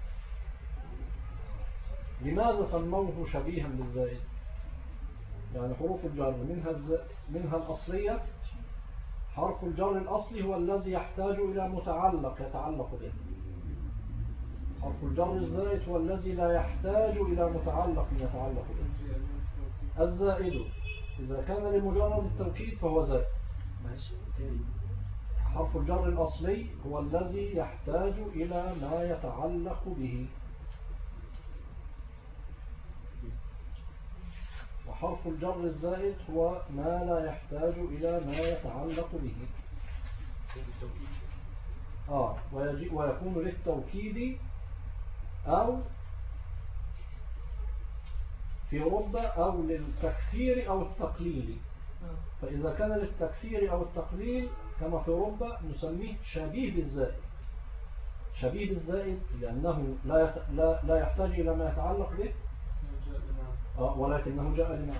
لماذا سموه شبيها بالزائد؟ يعني حروف الجر منها الأصلية. حرف الجر الأصلي هو الذي يحتاج إلى متعلق يتعلق به. حرف الجر الزائد هو الذي لا يحتاج إلى متعلق يتعلق به. الزائد إذا كان لمجرد التوكيد فهو زائد. حرف الجر الأصلي هو الذي يحتاج إلى ما يتعلق به، وحرف الجر الزائد هو ما لا يحتاج إلى ما يتعلق به. ويكون للتوكيد أو في رب أو للتكثير أو التقليل. فإذا كان للتكثير أو التقليل كما في رب نسميه شبيه بالزائد. شبيه بالزائد لأنه لا يحتاج إلى ما يتعلق به ولكنه جاء لمعنى.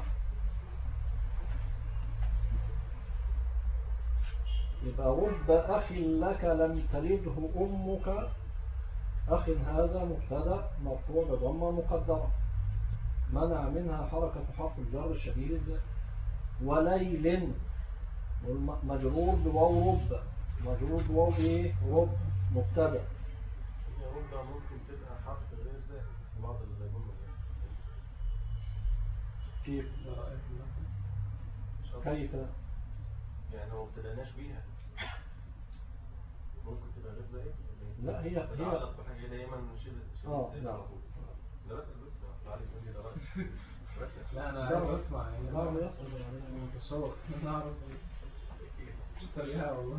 يبقى رب أخ لك لم تلده أمك. أخ هذا مبتدأ مرفوع بضمة مقدرة منع منها حركة حرف الجر الشبيه بالزائد. وليل مجرور بواو رب، مجرور بواو ايه رب مبتدا. هي ربع ممكن تبقى حرف غير زائد في بعض الجمل. كيف كيف يعني لو ما ابتدأناش بيها ممكن تبقى غير زائد. لا هي بتعلق بحاجة دايما نشيل نعم. على طول. ده بس اصل علي يقول لي ده بس. لا انا عايز اسمع يعني لا يصل يعني متصور نعرف اشتريها والله.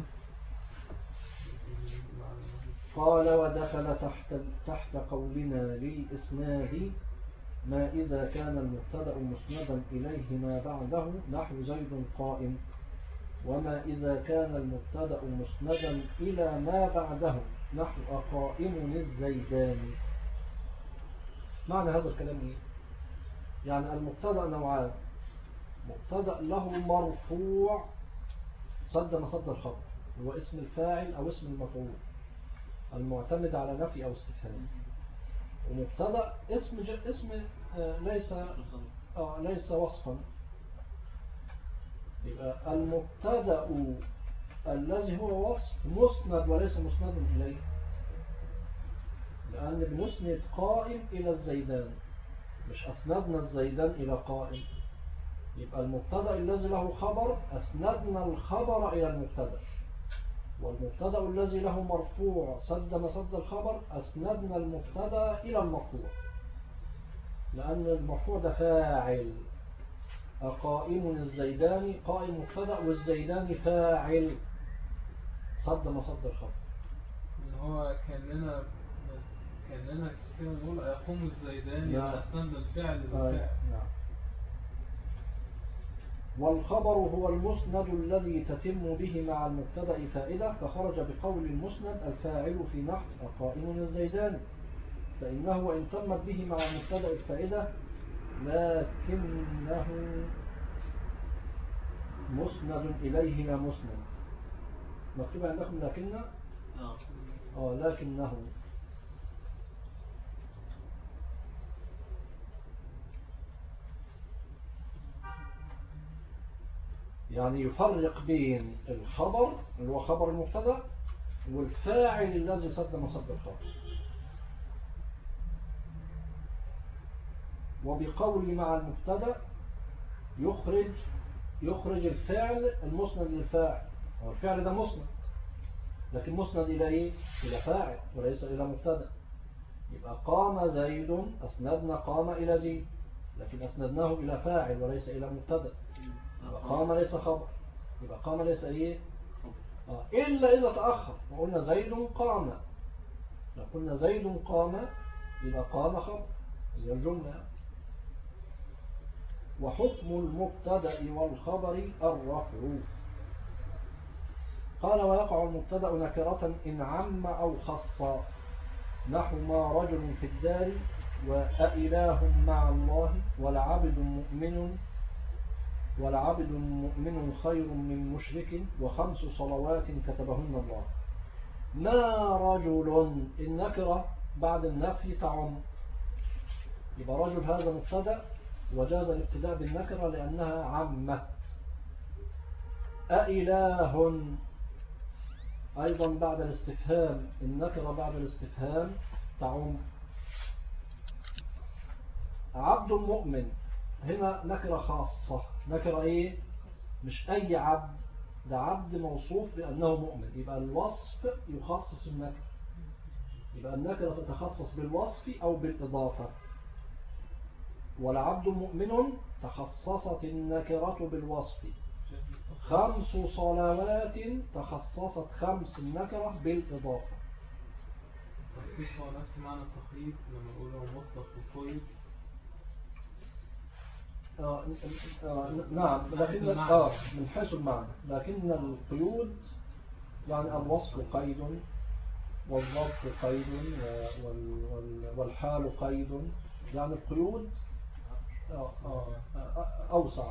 قال ودخل تحت قولنا للإسناد ما إذا كان المبتدأ مسندا إليه ما بعده نحو زيد قائم، وما إذا كان المبتدأ مسندا إلى ما بعده نحو أقائم الزيدان. معنى هذا الكلام إيه؟ يعني المبتدأ نوعان: مبتدأ له مرفوع صد مصد الخبر هو اسم الفاعل أو اسم المفعول المعتمد على نفي أو استفهام، ومبتدأ اسم ليس وصفا. يبقى المبتدأ الذي هو وصف مسند وليس مسند إليه، لأن بنسند قائم إلى الزيدان، مش أسندنا الزيدان إلى قائم. يبقى المبتدأ الذي له خبر أسندنا الخبر إلى المبتدأ، والمبتدأ الذي له مرفوع سد مصد الخبر أسندنا المبتدأ إلى المرفوع، لأن المرفوع ده فاعل. أقائم الزيدان قائم مبتدأ والزيدان فاعل صد مصد الخبر. هو كأننا كده نقول يقوم الزيدان أسند الفعل بالفعل. نعم. والخبر هو المسند الذي تتم به مع المبتدأ فائدة، فخرج بقول المسند الفاعل في نحو أقائم الزيدان، فإنه وإن تمت به مع المبتدأ الفائدة لكنه مسند إليه لا مسند. مكتوب عندكم لكنه لكنه يعني يفرق بين الخبر اللي هو خبر المبتدأ والفاعل الذي سد مصد الخبر. وبقول مع المبتدأ يخرج الفعل المسند للفاعل، والفعل ده مسند، لكن مسند إلى إيه؟ إلى فاعل وليس إلى مبتدأ. يبقى قام زيد أسندنا قام إلى زيد، لكن أسندناه إلى فاعل وليس إلى مبتدأ. يبقى قام ليس خبر، يبقى قام ليس إيه؟ إلا إذا تأخر وقلنا زيد قام، لو قلنا زيد قام يبقى قام خبر، هي الجملة. وحكم المبتدأ والخبر الرفع. قال ويقع المبتدأ نكرة إن عم أو خص، نحو ما رجل في الدار وأإله مع الله ولعبد مؤمن خير من مشرك وخمس صلوات كتبهن الله. ما رجل النكرة بعد النفي تعم، يبقى رجل هذا مبتدأ وجاز الابتداء بالنكرة لأنها عمت. أإله أيضا بعد الاستفهام، النكرة بعد الاستفهام تعم. عبد مؤمن هنا نكرة خاصة، نكرة إيه؟ مش أي عبد، ده عبد موصوف بأنه مؤمن، يبقى الوصف يخصص النكرة، يبقى النكرة تتخصص بالوصف أو بالإضافة. والعبد مؤمن تخصصت النكرة بالوصف. خمس صلوات تخصصت خمس النكرة بالإضافة. التخصيص هو نفس معنى التقييد لما نقوله مطلق وقيد. نعم، لكن من حيث المعنى، لكن القيود يعني الوصف قيد والظرف قيد والحال قيد، يعني القيود أوسع.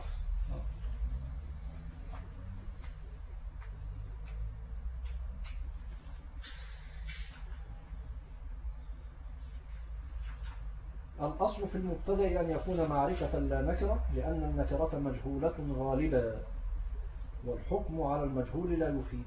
الأصل في المبتدأ أن يكون معرفة لا نكرة، لأن النكرة مجهولة غالبا، والحكم على المجهول لا يفيد،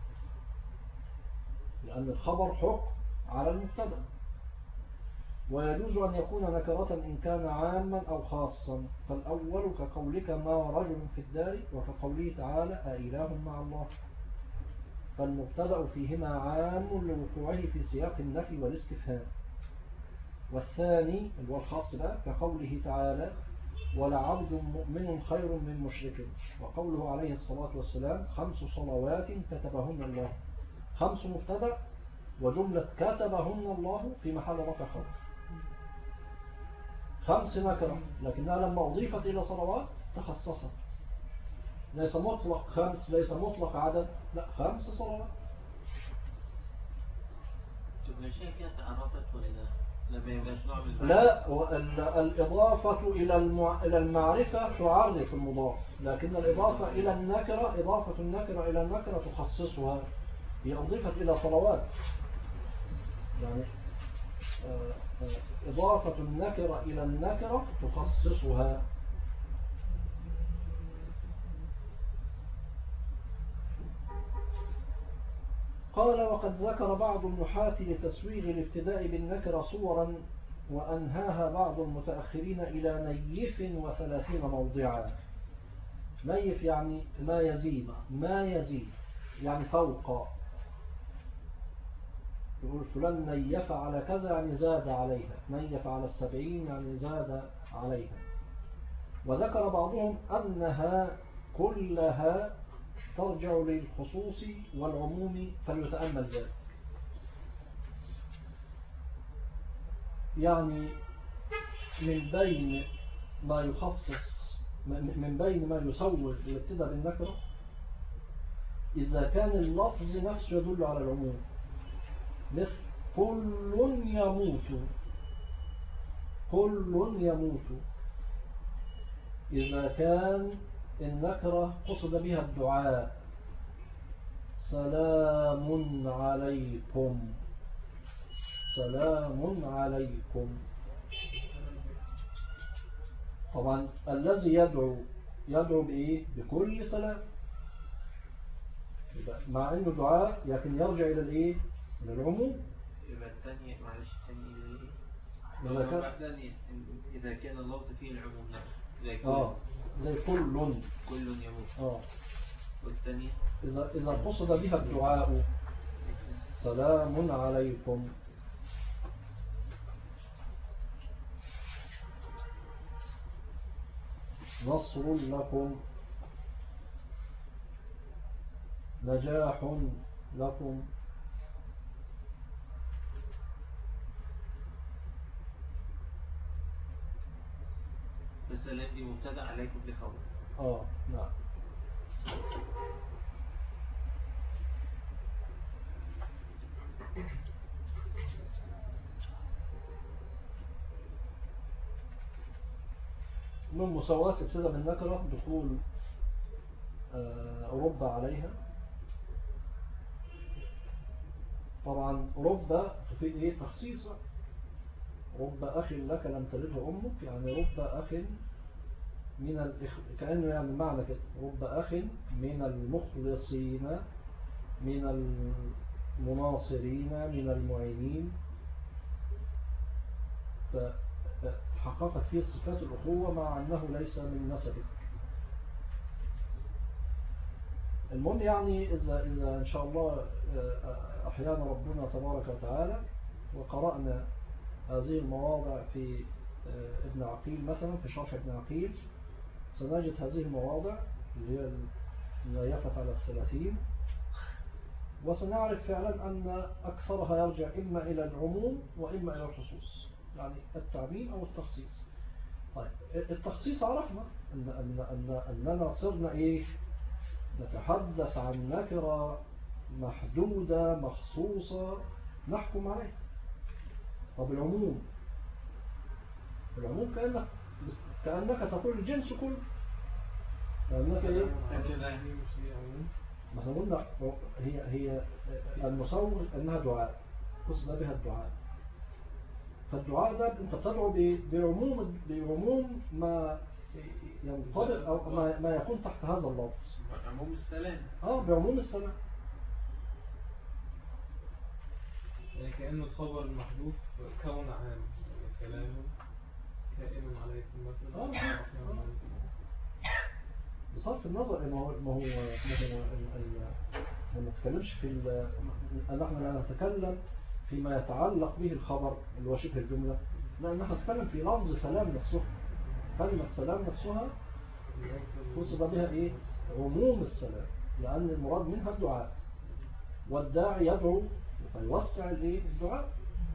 لأن الخبر حكم على المبتدأ. ويجوز أن يكون نكرة إن كان عاما أو خاصا، فالأول كقولك ما رجل في الدار، وكقوله تعالى أإله مع الله، فالمبتدأ فيهما عام لوقوعه في سياق النفي والاستفهام. والثاني اللي هو الخاص بقى كقوله تعالى ولعبد مؤمن خير من مشرك، وقوله عليه الصلاة والسلام 5 صلوات كتبهن الله، 5 مبتدأ وجملة كتبهن الله في محل رفع خبر. 5 نكرة، لكنها لما أضيفت إلى صلوات تخصصت، ليس مطلق 5، ليس مطلق عدد، لا 5 صلوات. المشايخ كده تعرفت ولا لما يبقاش نوع من لا، الإضافة إلى المعرفة تعرف المضاف، لكن الإضافة إلى النكرة، إضافة النكرة إلى النكرة تخصصها. هي أضيفت إلى صلوات، يعني إضافة النكرة إلى النكرة تخصصها. قال وقد ذكر بعض النحاة لتسويغ الابتداء بالنكرة صورا، وأنهاها بعض المتأخرين إلى نيف 30 موضعا. نيف يعني ما يزيد، ما يزيد يعني فوق، يقول فلان نيف على كذا يعني زاد عليها، نيف على 70 يعني زاد عليها. وذكر بعضهم أنها كلها ترجع للخصوص والعموم، فليتأمل ذلك. يعني من بين ما يخصص، من بين ما يسوغ الابتداء بالنكرة، إذا كان اللفظ نفسه يدل على العموم، مثل كل يموت، كل يموت. إذا كان النكرة قصد بها الدعاء، سلام عليكم، سلام عليكم. طبعا الذي يدعو بإيه؟ بكل سلام، مع أنه دعاء لكن يرجع إلى الإيه؟ إلى العموم. يبقى الثانية معلش الثانية إذا كان اللفظ فيه العموم نفسه زي كل يموت. والثانية إذا قصد بها الدعاء سلام عليكم. نصر لكم، نجاح لكم. السلام دي مبتدأ عليكم بخبر. نعم. من مساواة ابتداء بالنكرة دخول رب عليها. طبعا رب تفيد ايه؟ تخصيص. رب أخ لك لم تلده أمك، يعني رب أخ من كأنه يعني معنى كده، رب أخ من المخلصين، من المناصرين، من المعينين، فحققت فيه صفات الأخوة مع أنه ليس من نسبك. المهم يعني إذا إن شاء الله أحيانا ربنا تبارك وتعالى وقرأنا هذه المواضع في ابن عقيل مثلا، في شرح ابن عقيل سنجد هذه المواضع اللي هي النيفة على 30، وسنعرف فعلا أن أكثرها يرجع إما إلى العموم وإما إلى الخصوص، يعني التعميم أو التخصيص. طيب التخصيص عرفنا أننا صرنا إيه؟ نتحدث عن نكرة محدودة مخصوصة نحكم عليها. طب العموم كأنك تقول الجنس كله، كأنك إيه؟ ما قلنا هي المصور أنها دعاء، قصد بها الدعاء. فالدعاء ده أنت بتدعو بعموم ما ينطبق أو ما يكون تحت هذا اللفظ. عموم السلام. بعموم السلام. يعني كأنه الخبر المحذوف كون عام، سلام كائن عليكم مثلا. بصرف النظر ما نتكلمش نحن لا نتكلم فيما يتعلق به الخبر اللي هو شبه الجملة، لا نحن نتكلم في لفظ سلام نفسه. كلمة سلام نفسها قصد بها ايه؟ عموم السلام، لأن المراد منها الدعاء، والداعي يدعو فيوسع الايه؟ الدعاء.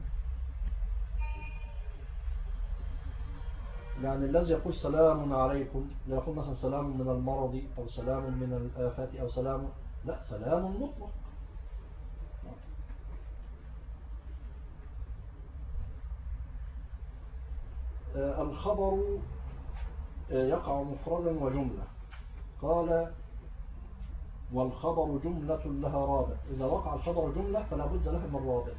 يعني الذي يقول سلام عليكم لا يقول مثلا سلام من المرض أو سلام من الآفات أو سلام، لا، سلام مطلق. الخبر يقع مفردا وجملة. قال والخبر جملة لها رابط. إذا وقع الخبر جملة فلا بد له من رابط.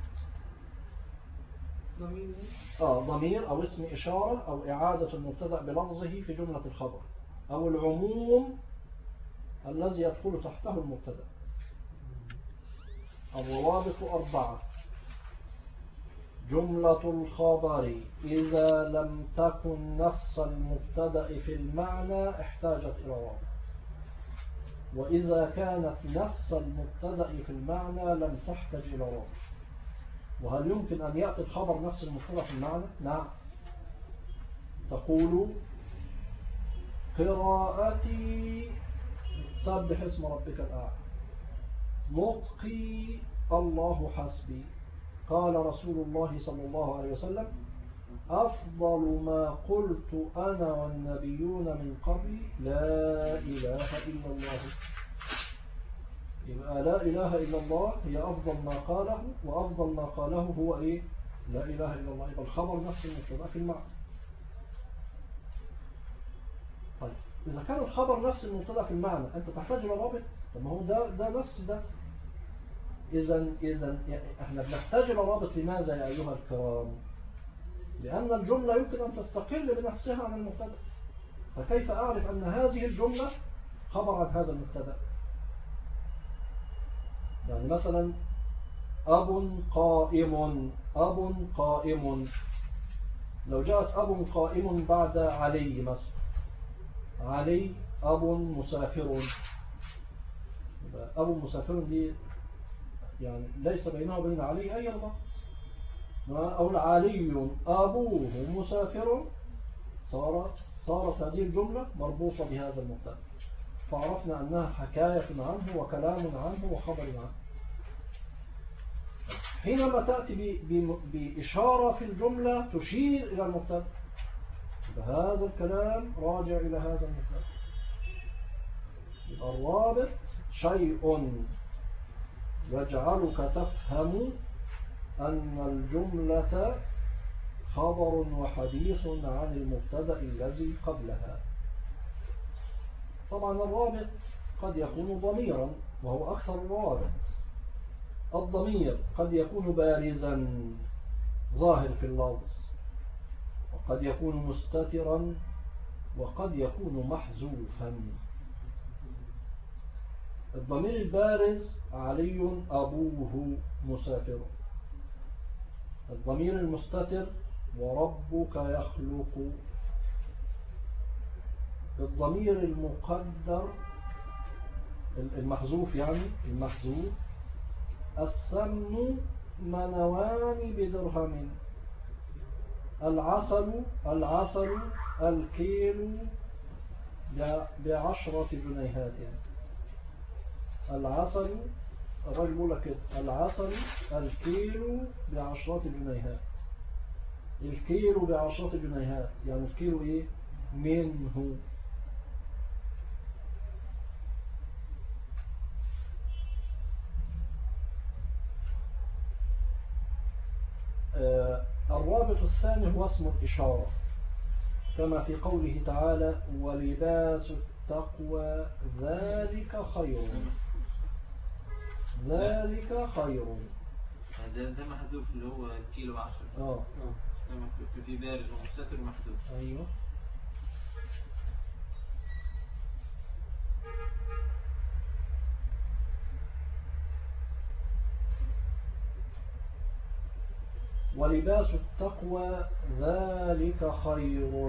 ضمير أو اسم إشارة أو إعادة المبتدأ بلفظه في جملة الخبر، أو العموم الذي يدخل تحته المبتدأ. الروابط 4. جملة الخبر إذا لم تكن نفس المبتدأ في المعنى احتاجت إلى رابط، وإذا كانت نفس المبتدأ في المعنى لم تحتاج إلى رابط. وهل يمكن أن يأتي الخبر نفس المبتدأ في المعنى؟ نعم. تقول قراءتي سبح اسم ربك الأعلى، نطقي الله حسبي، قال رسول الله صلى الله عليه وسلم أفضل ما قلت أنا والنبيون من قبلي لا إله إلا الله. يبقى لا إله إلا الله هي أفضل ما قاله، وأفضل ما قاله هو إيه؟ لا إله إلا الله. يبقى الخبر نفس المبتدأ في المعنى. طيب إذا كان الخبر نفس المبتدأ في المعنى أنت تحتاج إلى رابط؟ طب ما هو ده نفس ده. إذا إحنا بنحتاج إلى رابط. لماذا يا أيها الكرام؟ لأن الجملة يمكن أن تستقل بنفسها عن المبتدأ، فكيف أعرف أن هذه الجملة خبر عن هذا المبتدأ؟ يعني مثلا أب قائم، أب قائم، لو جاءت أب قائم بعد علي مثلا، علي أب مسافر، أب مسافر دي يعني ليس بينه وبين علي أي ربط. أو علي أبوه مسافر، صارت هذه الجملة مربوطة بهذا المبتدأ، فعرفنا أنها حكاية عنه وكلام عنه وخبر عنه. حينما تأتي بإشارة في الجملة تشير إلى المبتدأ، فهذا الكلام راجع إلى هذا المبتدأ. الرابط شيء يجعلك تفهم أن الجملة خبر وحديث عن المبتدأ الذي قبلها. طبعا الرابط قد يكون ضميرا وهو أكثر الروابط. الضمير قد يكون بارزا ظاهر في اللفظ، وقد يكون مستترا، وقد يكون محذوفا. الضمير البارز علي أبوه مسافر. الضمير المستتر وربك يخلق. الضمير المقدر المحذوف، يعني المحذوف السمن منوان بدرهم، العسل الكيلو ب10 جنيهات. العسل، الرجل يقول لك العسل الكيلو ب10 جنيهات. الكيلو ب10 جنيهات يعني الكيلو ايه؟ منه. الرابط الثاني هو اسم الإشارة، كما في قوله تعالى ولباس التقوى ذلك خير. ذلك خير. ده محذوف اللي هو الكيلو 10. لما كنت في بارز ومستتر ومحذوف. أيوه. ولباس التقوى ذلك خير.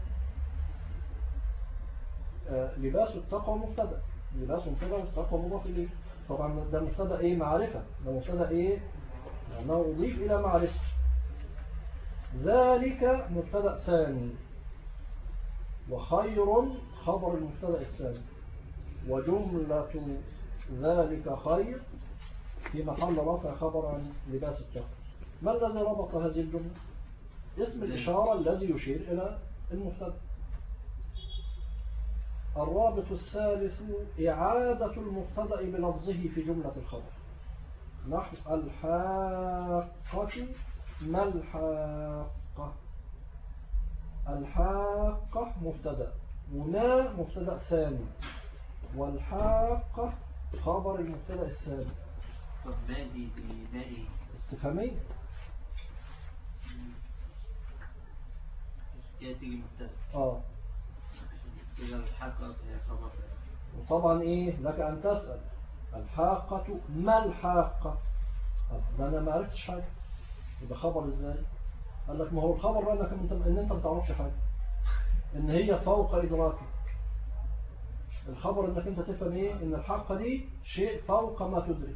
لباس التقوى مبتدأ، لباس مبتدأ والتقوى مضاف إليه. طبعا ده مبتدأ إيه؟ معرفة. ده مبتدأ إيه؟ يعني أضيف إلى معرفة. ذلك مبتدأ ثاني، وخير خبر المبتدأ الثاني، وجملة ذلك خير في محل رفع خبر عن لباس التقوى. ما الذي ربط هذه الجملة؟ اسم الإشارة الذي يشير إلى المبتدأ. الرابط الثالث إعادة المبتدأ بلفظه في جملة الخبر، نحو الحاقة ما الحاقة. الحاقة مبتدأ، وما مبتدأ ثاني، والحاقة خبر المبتدأ الثاني. طب ما دي ايه؟ استفهامية. كده تيجي مبتدأ. كده الحاقة هي خبر. وطبعا ايه لك ان تسأل الحاقة ما الحاقة؟ ده انا ما عرفتش حاجة، يبقى خبر ازاي؟ قال لك ما هو الخبر انك ان انت ما تعرفش حاجة، ان هي فوق ادراكك. الخبر انك انت تفهم ايه؟ ان الحاقة دي شيء فوق ما تدرك.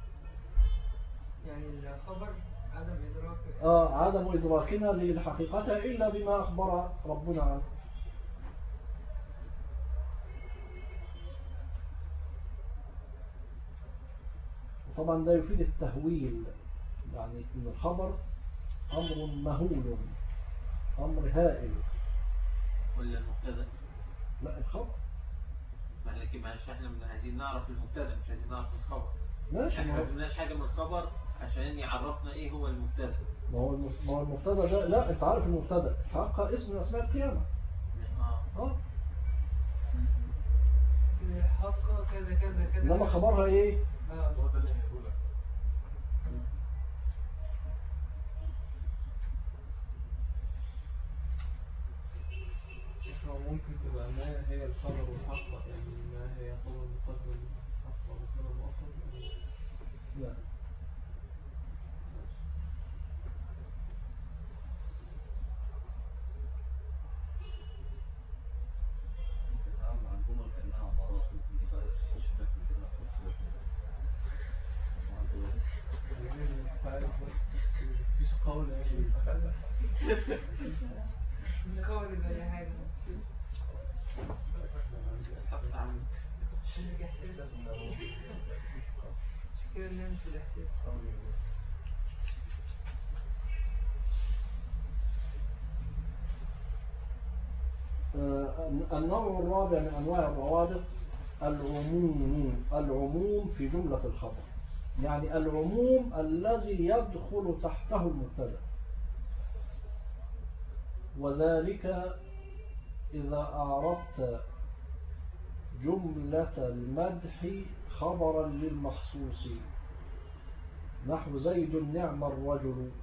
يعني الخبر عدم إدراك. عدم إدراكنا لحقيقتها إلا بما أخبر ربنا عنه. طبعا ده يفيد التهويل، يعني إن الخبر أمر مهول، أمر هائل. ولا المبتدأ؟ لا الخبر. لكن معلش احنا عايزين نعرف المبتدأ، مش عايزين نعرف الخبر. ماشي. احنا ما قلناش حاجة من الخبر عشان يعرفنا ايه هو المبتدأ. ما هو المبتدأ ده، لا انت عارف المبتدأ حقا اسم من اسماء القيامة. حقا كذا كذا كذا. انما خبرها ايه؟ ممكن تبقى ما هي الخبر والحق، يعني ما هي خبر مقدم حق وخبر مؤخر. لا. مفيش قول نقول بأي حاجة. عندك إحساس؟ مشكلة إن في الإحساس. النوع الرابع من أنواع الروابط العموم في جملة الخبر، يعني العموم الذي يدخل تحته المبتدأ. وذلك إذا أعربت جملة المدح خبرا للمخصوص، نحو زيد نعم الرجل.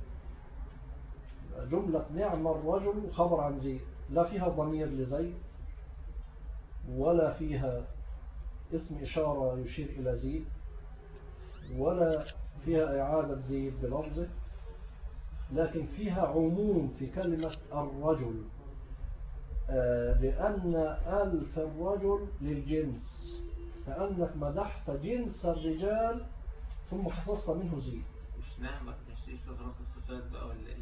جملة نعم الرجل خبر عن زيد، لا فيها ضمير لزيد ولا فيها اسم إشارة يشير إلى زيد ولا فيها إعادة زيد بلفظه، لكن فيها عموم في كلمة الرجل، لأن ألف الرجل للجنس، كأنك مدحت جنس الرجال ثم خصصت منه زيد. مش نعمة، مش استدراك الصفات بقى ولا ايه؟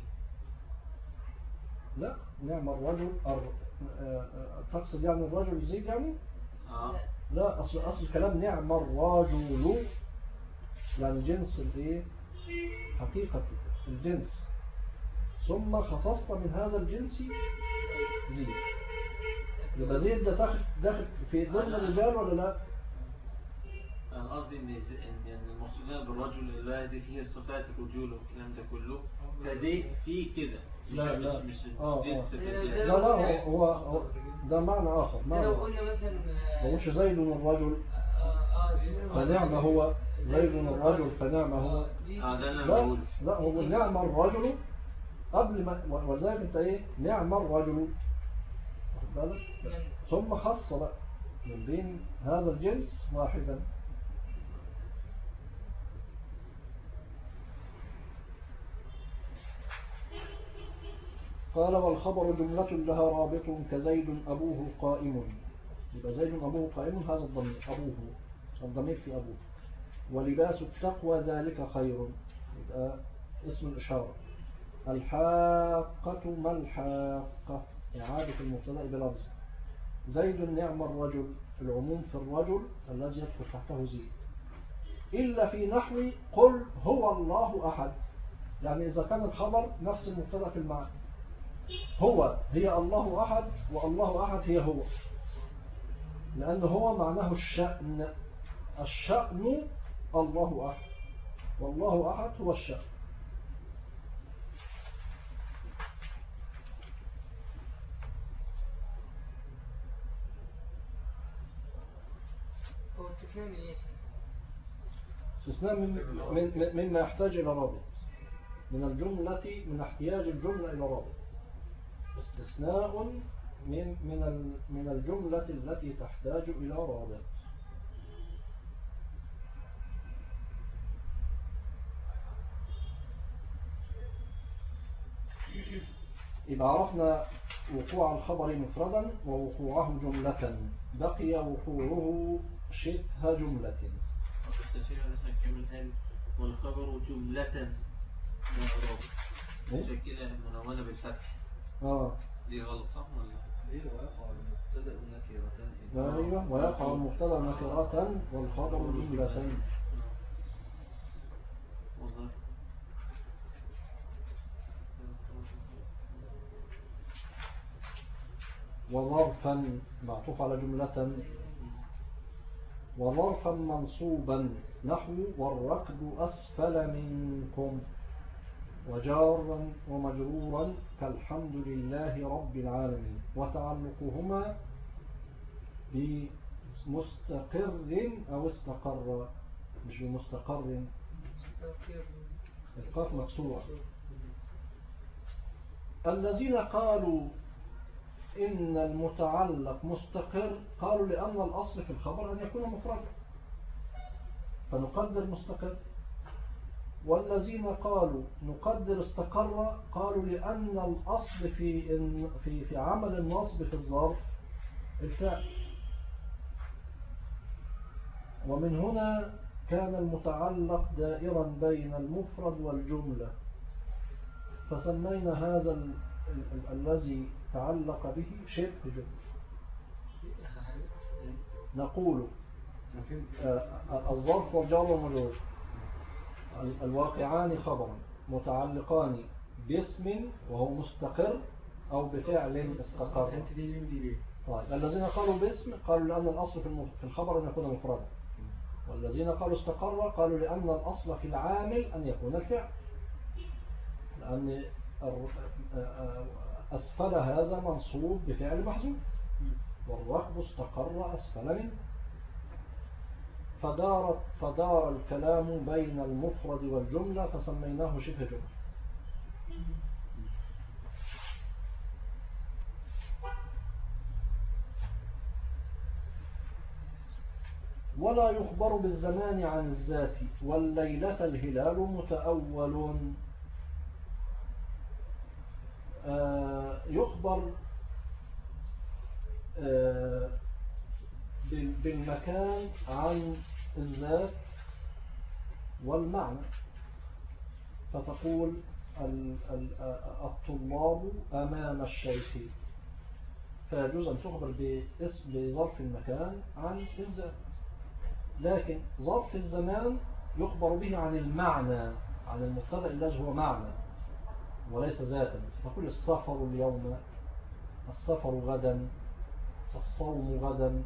لا، نعم الرجل تقصد يعني الرجل زيد يعني؟ لا، أصل الكلام نعم الرجل يعني جنس الايه؟ حقيقة الجنس، ثم خصصت من هذا الجنس زيد. يبقى زيد ده داخل في ضمن الرجال ولا لا؟ أنا قصدي إن المقصودين بالرجل اللي دي فيه صفات الرجول والكلام ده كله، فدي فيه كده. لا لا مش لا هو ده معنى آخر. لو قلنا مثلا مش زيد الرجل فنعم هو، زيد الرجل فنعم هو. ده أنا بقول. لا هو نعم الرجل قبل ما ولذلك انت ايه نعم الرجل واخد بالك ثم خص بقى من بين هذا الجنس واحدا. قال والخبر جملة لها رابط كزيد أبوه قائم. يبقى زيد أبوه قائم هذا الضمير أبوه الضمير في أبوه. ولباس التقوى ذلك خير يبقى اسم الإشارة. الحاقة ما الحاقة إعادة المبتدأ بلفظ. زيد نعم الرجل العموم في الرجل الذي يدخل تحته زيد إلا في نحو قل هو الله أحد. يعني إذا كان الخبر نفس المبتدأ في المعنى هو هي الله أحد والله أحد هي هو لأن هو معناه الشأن. الشأن الله أحد والله أحد هو الشأن. هو استثناء من ايش؟ استثناء مما يحتاج إلى رابط من الجملة من احتياج الجملة إلى رابط. استثناء من الجملة التي تحتاج إلى رابط. إذا عرفنا وقوع الخبر مفردا ووقوعه جملة بقي وقوعه شبه جملة. والخبر جملة معروف شكلها منونة بالفتح. دي غلط صح ولا؟ ايه ويقع المبتدأ نكرة. ايوه ويقع المبتدأ نكرة والخبر جملتين. وظرفا معطوف على جملة. وظرفا منصوبا نحو والركب أسفل منكم. وجارا ومجرورا كالحمد لله رب العالمين. وتعلقهما بمستقر أو استقر مش بمستقر. القاف مكسورة. الذين قالوا إن المتعلق مستقر قالوا لأن الأصل في الخبر أن يكون مفردا فنقدر مستقر. والذين قالوا نقدر استقر قالوا لأن الأصل في عمل النصب في الظرف الفعل. ومن هنا كان المتعلق دائرا بين المفرد والجملة فسمينا هذا الذي تعلق به شبه جملة. نقول الظرف والجار والمجرور الواقعان خبرا متعلقان باسم وهو مستقر أو بفعل استقر. طيب الذين قالوا باسم قالوا لأن الأصل في الخبر أن يكون مفردا. والذين قالوا استقر قالوا لأن الأصل في العامل أن يكون الفعل لأن أسفل هذا منصوب بفعل محذوف والركب استقر أسفل منه. فدار الكلام بين المفرد والجملة فسميناه شبه جملة. ولا يخبر بالزمان عن الذات والليلة الهلال متأول. يخبر بالمكان عن الذات والمعنى فتقول الطلاب أمام الشيخ فيجوز أن تخبر بظرف المكان عن الذات. لكن ظرف الزمان يخبر به عن المعنى عن المبتدأ الذي هو معنى وليس ذاتا. تقول السفر اليوم السفر غدا الصوم غدا.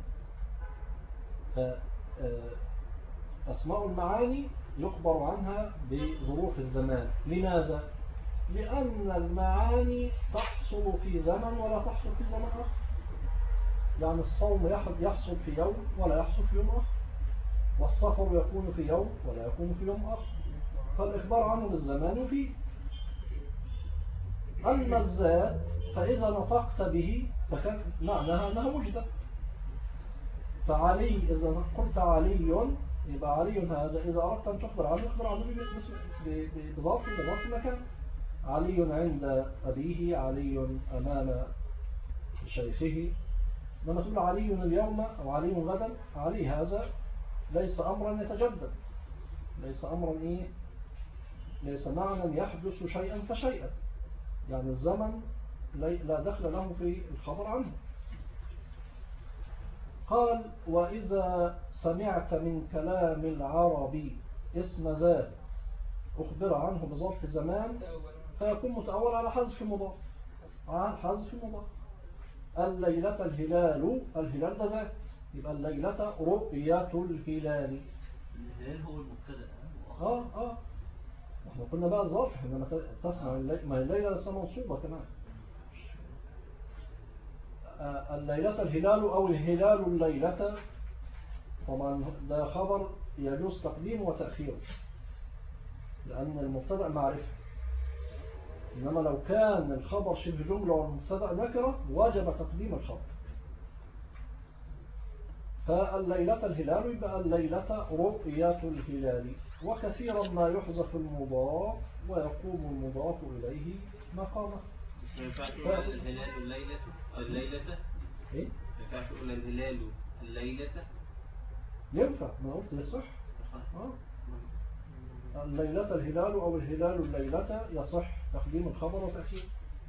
فأسماء المعاني يخبر عنها بظروف الزمان. لماذا؟ لأن المعاني تحصل في زمن ولا تحصل في زمن آخر. يعني الصوم يحصل في يوم ولا يحصل في يوم آخر والسفر يكون في يوم ولا يكون في يوم آخر. فالإخبار عنه بالزمان فيه. أما الذات فإذا نطقت به فكان معناها أنها وجدت. فعلي إذا قلت علي يبقى علي هذا إذا أردت أن تخبر عنه اخبر عنه بظرف مكان. علي عند أبيه، علي أمام شيخه. لما تقول علي اليوم أو علي غدا، علي هذا ليس أمرا يتجدد، ليس أمرا ليس معنى يحدث شيئا فشيئا، يعني الزمن لا دخل له في الخبر عنه. قال وإذا سمعت من كلام العربي اسم ذات أخبر عنه بظرف زمان فيكون متأول على حذف مضاف، على حذف مضاف. الليلة الهلال ده ذات، يبقى الليلة رؤية الهلال. الهلال هو المبتدأ. احنا قلنا بقى الظرف، لما تسمع ما هي الليلة لسه منصوبة كمان. الليلة الهلال أو الهلال الليلة، طبعا ده خبر يجوز تقديم وتأخير لأن المبتدأ معرفة، إنما لو كان الخبر شبه جملة والمبتدأ نكرة وجب تقديم الخبر. فالليلة الهلال يبقى الليلة رؤية الهلال. وكثيرا ما يحذف المضاف ويقوم المضاف إليه مقامه. ينفع تقول الهلال الليلة إيه؟ ينفع تقول الهلال الليلة؟ ينفع، ما قلت يصح. الليلة الهلال أو الهلال الليلة يصح تقديم الخبر وتأخير.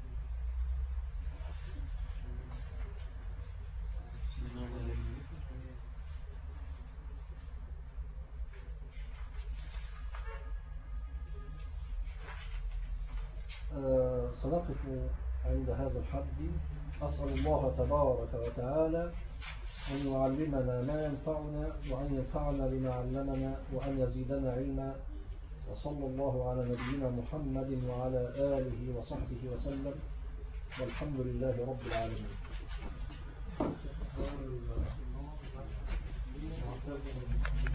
سنقف عند هذا الحد. أسأل الله تبارك وتعالى أن يعلمنا ما ينفعنا وأن ينفعنا بما علمنا وأن يزيدنا علما. وصلى الله على نبينا محمد وعلى آله وصحبه وسلم، والحمد لله رب العالمين.